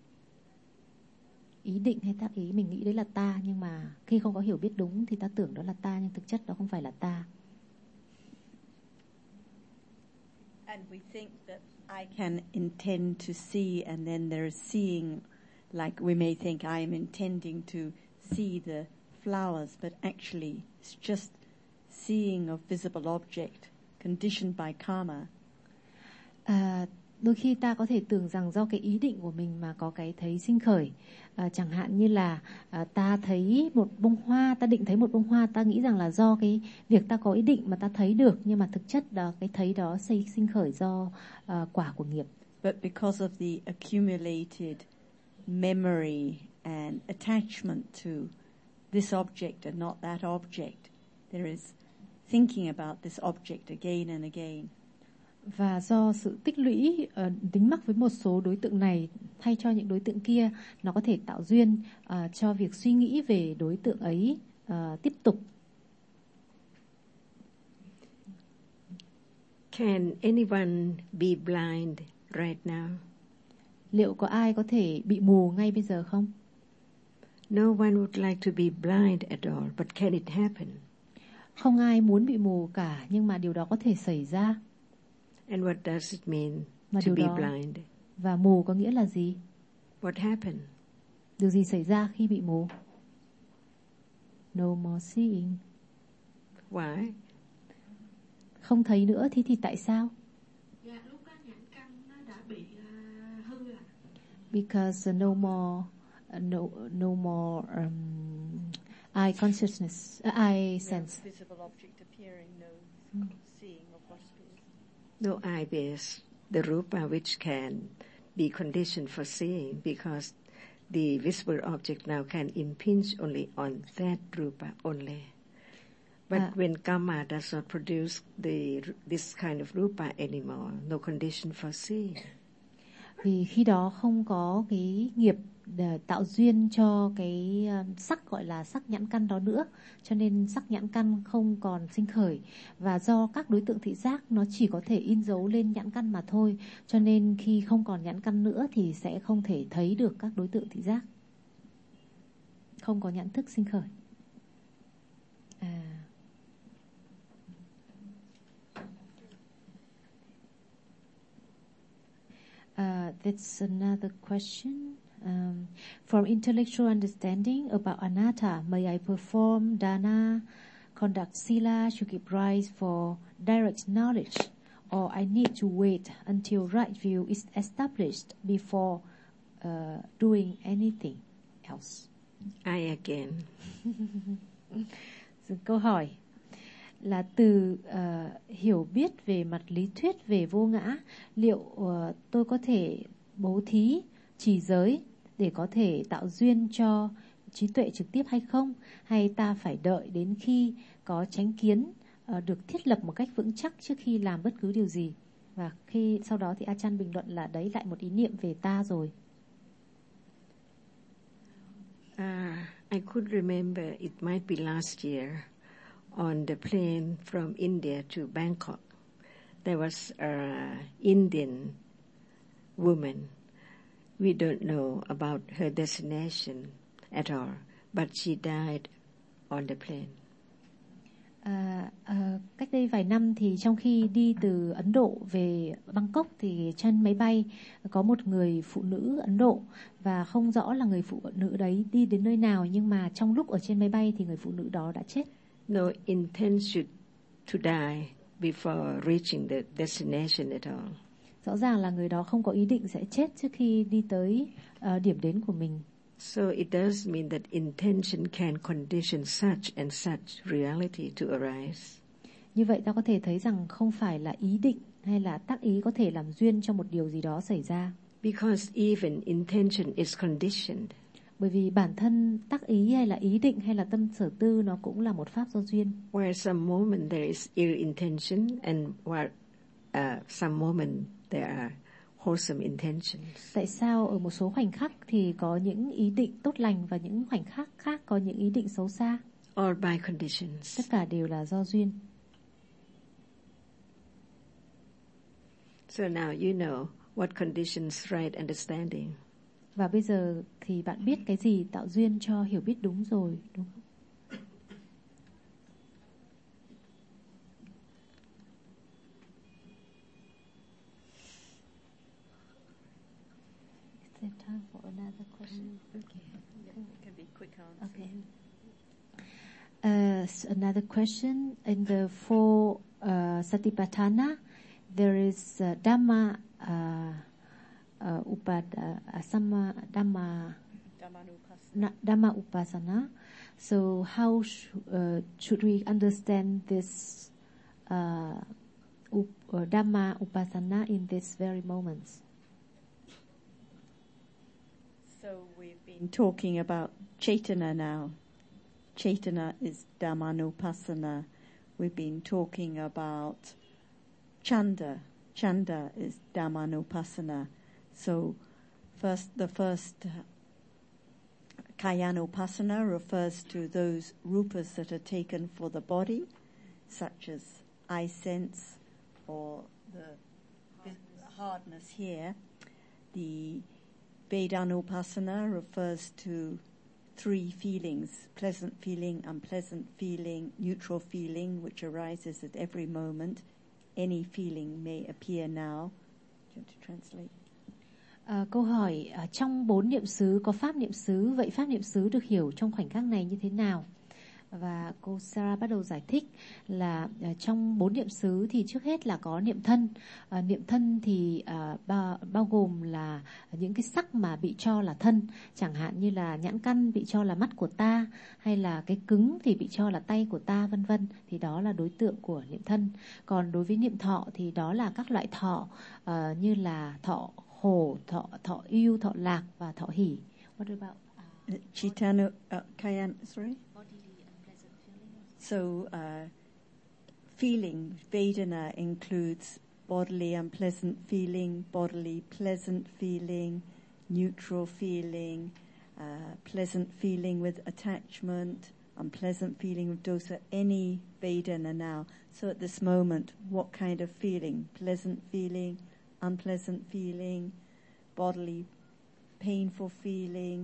Ý định hay tác ý mình nghĩ đấy là ta, nhưng mà khi không có hiểu biết đúng thì ta tưởng đó là ta, nhưng thực chất đó không phải là ta. And we think that I can intend to see, and then there's seeing, like we may think I am intending to see the flowers, but actually it's just seeing of visible object conditioned by karma. Đôi khi ta có thể tưởng rằng do cái ý định của mình mà có cái thấy sinh khởi. Chẳng hạn như là ta thấy một bông hoa, ta định thấy một bông hoa, ta nghĩ rằng là do cái việc ta có ý định mà ta thấy được, nhưng mà thực chất đó cái thấy đó sinh khởi do quả của nghiệp. But because of the accumulated memory and attachment to this object and not that object, there is thinking about this object again and again. Và do sự tích lũy dính mắc với một số đối tượng này thay cho những đối tượng kia, nó có thể tạo duyên cho việc suy nghĩ về đối tượng ấy tiếp tục. Can anyone be blind right now? Liệu có ai có thể bị mù ngay bây giờ không? No one would like to be blind at all, but can it happen? Không ai muốn bị mù cả, nhưng mà điều đó có thể xảy ra. And what does it mean Mà to điều be đó, blind? và mù có nghĩa là gì? What happened? Điều gì xảy ra khi bị mù? No more seeing. Why? Không thấy nữa thì tại sao? Dạ, lúc đó nhãn căn nó đã bị hư à. Because no more eye consciousness, eye sense. No visible object appearing, no seeing of what it is. No eye bears the rupa which can be conditioned for seeing, because the visible object now can impinge only on that rupa only. But when karma does not produce this kind of rupa anymore, no condition for seeing. Vì khi đó không có cái nghiệp để tạo duyên cho cái sắc gọi là sắc nhãn căn đó nữa, cho nên sắc nhãn căn không còn sinh khởi, và do các đối tượng thị giác nó chỉ có thể in dấu lên nhãn căn mà thôi, cho nên khi không còn nhãn căn nữa thì sẽ không thể thấy được các đối tượng thị giác, không có nhãn thức sinh khởi. That's another question. From intellectual understanding about anatta, may I perform dana, conduct sila to give rise for direct knowledge, or I need to wait until right view is established before doing anything else? I again. Câu hỏi là từ hiểu biết về mặt lý thuyết về vô ngã, liệu tôi có thể bố thí, trì giới để có thể tạo duyên cho trí tuệ trực tiếp hay không? Hay ta phải đợi đến khi có chánh kiến được thiết lập một cách vững chắc trước khi làm bất cứ điều gì? Và khi sau đó thì A Chan bình luận là đấy lại một ý niệm về ta rồi. I could remember it might be last year. On the plane from India to Bangkok, there was an Indian woman. We don't know about her destination at all, but she died on the plane. Cách đây vài năm thì trong khi đi từ Ấn Độ về Bangkok thì trên máy bay có một người phụ nữ Ấn Độ, và không rõ là người phụ nữ đấy đi đến nơi nào, nhưng mà trong lúc ở trên máy bay thì người phụ nữ đó đã chết. No intention to die before reaching the destination at all. Rõ ràng là người đó không có ý định sẽ chết trước khi đi tới điểm đến của mình. So it does mean that intention can condition such and such reality to arise. Như vậy ta có thể thấy rằng không phải là ý định hay là tác ý có thể làm duyên cho một điều gì đó xảy ra. Because even intention is conditioned. Bởi vì bản thân tác ý hay là ý định hay là tâm sở tư nó cũng là một pháp do duyên. Where some moment there is ill intention and where some moment there are wholesome intentions. Tại sao ở một số khoảnh khắc thì có những ý định tốt lành và những khoảnh khắc khác có những ý định xấu xa? All by conditions. Tất cả đều là do duyên. So now you know what conditions right understanding. Và bây giờ thì bạn biết cái gì tạo duyên cho hiểu biết đúng rồi, đúng không? Is there time for another question? Okay. It can be quick answer. Okay. Another question. In the four Satipatthana, there is Dhamma Dhamma Upasana. So how should we understand this Dhamma Upasana in this very moments? So we've been talking about Chaitana now. Chaitana is Dhammanupasana. We've been talking about Chanda. Chanda is Dhammanupasana. So the first Kayanupasana refers to those rupas that are taken for the body, such as eye sense or the hardness here. The Vedanupasana refers to three feelings: pleasant feeling, unpleasant feeling, neutral feeling, which arises at every moment. Any feeling may appear now. Do you want to translate? Câu hỏi, trong 4 niệm xứ có pháp niệm xứ, vậy pháp niệm xứ được hiểu trong khoảnh khắc này như thế nào? Và cô Sarah bắt đầu giải thích là trong 4 niệm xứ thì trước hết là có niệm thân. Niệm thân thì bao gồm là những cái sắc mà bị cho là thân, chẳng hạn như là nhãn căn bị cho là mắt của ta, hay là cái cứng thì bị cho là tay của ta, vân vân. Thì đó là đối tượng của niệm thân. Còn đối với niệm thọ thì đó là các loại thọ như là thọ khổ, thọ yêu, thọ lạc và thọ hỷ. What about Chitano, Kayan, sorry? bodily unpleasant feeling? So, feeling, Vedana includes bodily unpleasant feeling, bodily pleasant feeling, neutral feeling, pleasant feeling with attachment, unpleasant feeling with dosa, any Vedana now. So at this moment, what kind of feeling? Pleasant feeling, unpleasant feeling, bodily painful feeling,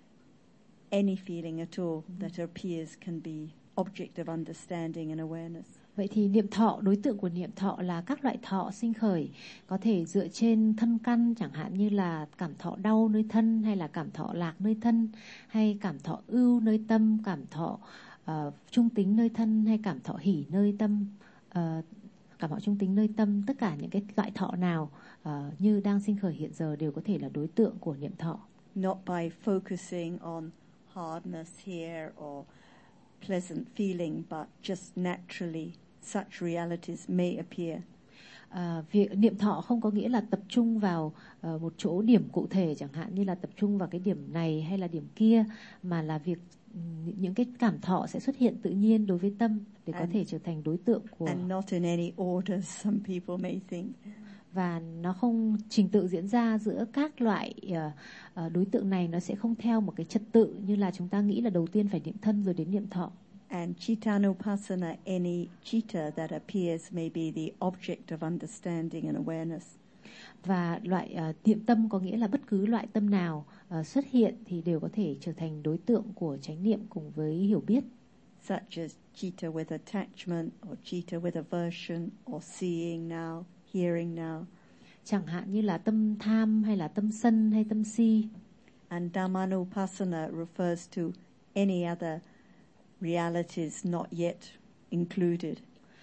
any feeling at all that appears can be object of understanding and awareness. Vậy thì niệm thọ, đối tượng của niệm thọ là các loại thọ sinh khởi, có thể dựa trên thân căn, chẳng hạn như là cảm thọ đau nơi thân, hay là cảm thọ lạc nơi thân, hay cảm thọ ưu nơi tâm, cảm thọ trung tính nơi thân, hay cảm thọ hỷ nơi tâm, cảm thọ trung tính nơi tâm. Tất cả những cái loại thọ nào như đang sinh khởi hiện giờ đều có thể là đối tượng của niệm thọ. Not by focusing on hardness here or pleasant feeling, but just naturally such realities may appear. Việc niệm thọ không có nghĩa là tập trung vào một chỗ điểm cụ thể, chẳng hạn như là tập trung vào cái điểm này hay là điểm kia, mà là việc những cái cảm thọ sẽ xuất hiện tự nhiên đối với tâm để có thể trở thành đối tượng của. And not in any order, some people may think. Và nó không trình tự diễn ra giữa các loại đối tượng này, nó sẽ không theo một cái trật tự như là chúng ta nghĩ là đầu tiên phải niệm thân rồi đến niệm thọ. And Chittanupassana, any chitta that appears may be the object of understanding and awareness. Và loại niệm tâm có nghĩa là bất cứ loại tâm nào xuất hiện thì đều có thể trở thành đối tượng của chánh niệm cùng với hiểu biết. Such as chitta with attachment or chitta with aversion or seeing now, hearing now. Chẳng hạn như là tâm tham hay là tâm sân hay tâm si. And Dhammanupassana refers to any other realities not yet included.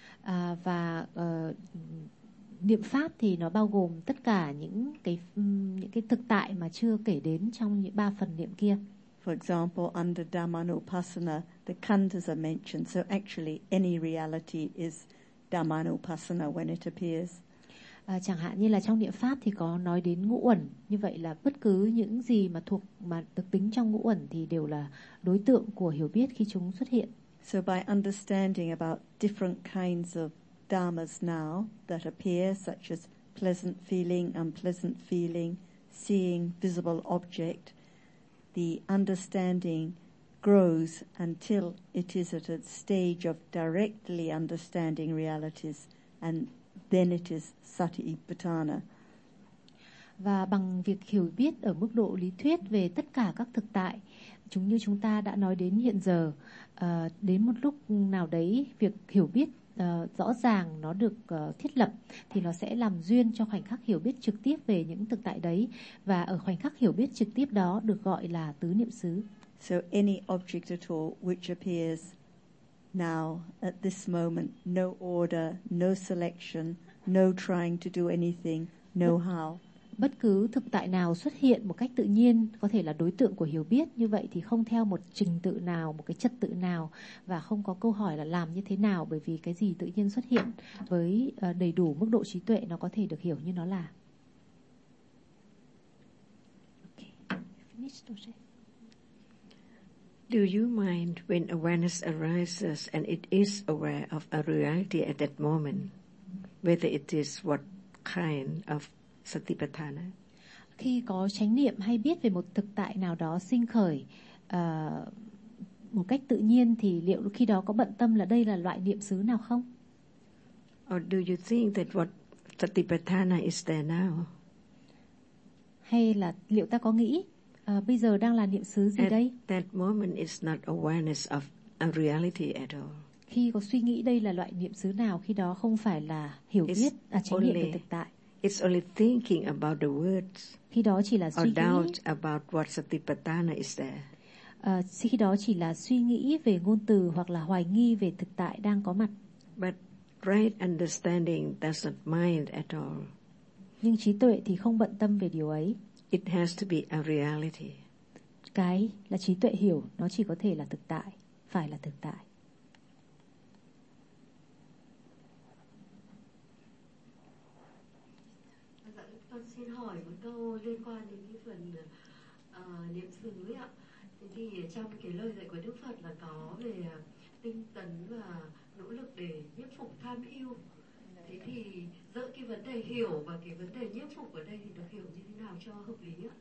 Và niệm pháp thì nó bao gồm tất cả những cái thực tại mà chưa kể đến trong những 3 phần niệm kia. For example, under Dhammanupassana, the khandhas are mentioned. So actually, any reality is Dhammanupassana when it appears. Chẳng hạn như là trong niệm pháp thì có nói đến ngũ uẩn, như vậy là bất cứ những gì mà được tính trong ngũ uẩn thì đều là đối tượng của hiểu biết khi chúng xuất hiện. So by understanding about different kinds of dhammas now that appear, such as pleasant feeling, unpleasant feeling, seeing visible object, the understanding grows until it is at a stage of directly understanding realities, and then it is Satipatthana. Và bằng việc hiểu biết ở mức độ lý thuyết về tất cả các thực tại, như chúng ta đã nói đến hiện giờ, đến một lúc nào đấy việc hiểu biết rõ ràng nó được thiết lập thì nó sẽ làm duyên cho khoảnh khắc hiểu biết trực tiếp về những thực tại đấy, và ở khoảnh khắc hiểu biết trực tiếp đó được gọi là tứ niệm xứ. So any object at all which appears now at this moment, no order, no selection, no trying to do anything, no how. Bất cứ thực tại nào xuất hiện một cách tự nhiên có thể là đối tượng của hiểu biết, như vậy thì không theo một trình tự nào, một cái trật tự nào, và không có câu hỏi là làm như thế nào, bởi vì cái gì tự nhiên xuất hiện với đầy đủ mức độ trí tuệ nó có thể được hiểu như nó là. Okay. Do you mind when awareness arises and it is aware of a reality at that moment, whether it is what kind of Satipatthana? Khi có chánh niệm hay biết về một thực tại nào đó sinh khởi một cách tự nhiên thì liệu khi đó có bận tâm là đây là loại niệm xứ nào không? Or do you think that what Satipatthana is there now? Hay là liệu ta có nghĩ bây giờ đang là niệm xứ gì đây? That moment is not awareness of a reality at all. Khi có suy nghĩ đây là loại niệm xứ nào, khi đó không phải là hiểu biết, chánh niệm về thực tại. It's only thinking about the words. Khi đó chỉ là suy nghĩ. Or doubt about what Satipatthana is there. Khi đó chỉ là suy nghĩ về ngôn từ hoặc là hoài nghi về thực tại đang có mặt. But right understanding doesn't mind at all. Nhưng trí tuệ thì không bận tâm về điều ấy. It has to be a reality. Cái là trí tuệ hiểu, nó chỉ có thể là thực tại, phải là thực tại. Con xin hỏi một câu liên quan đến cái phần niệm xứ ạ. Thì trong cái lời dạy của Đức Phật là có về tinh tấn và nỗ lực để nhiếp phục tham ưu. Thế thì giữa cái vấn đề hiểu và cái vấn đề nhiếp phục ở đây thì được hiểu như thế nào cho hợp lý ạ?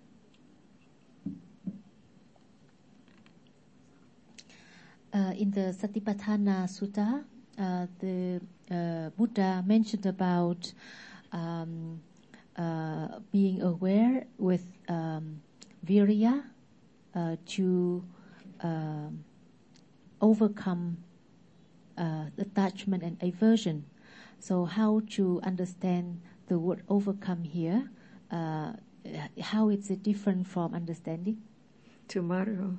In the Satipatthana Sutta, the Buddha mentioned about being aware with virya to overcome attachment and aversion. So how to understand the word overcome here? How is it different from understanding? Tomorrow.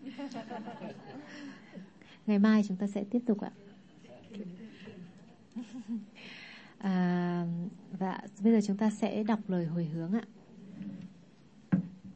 Ngày mai chúng ta sẽ tiếp tục ạ. Và bây giờ chúng ta sẽ đọc lời hồi hướng ạ.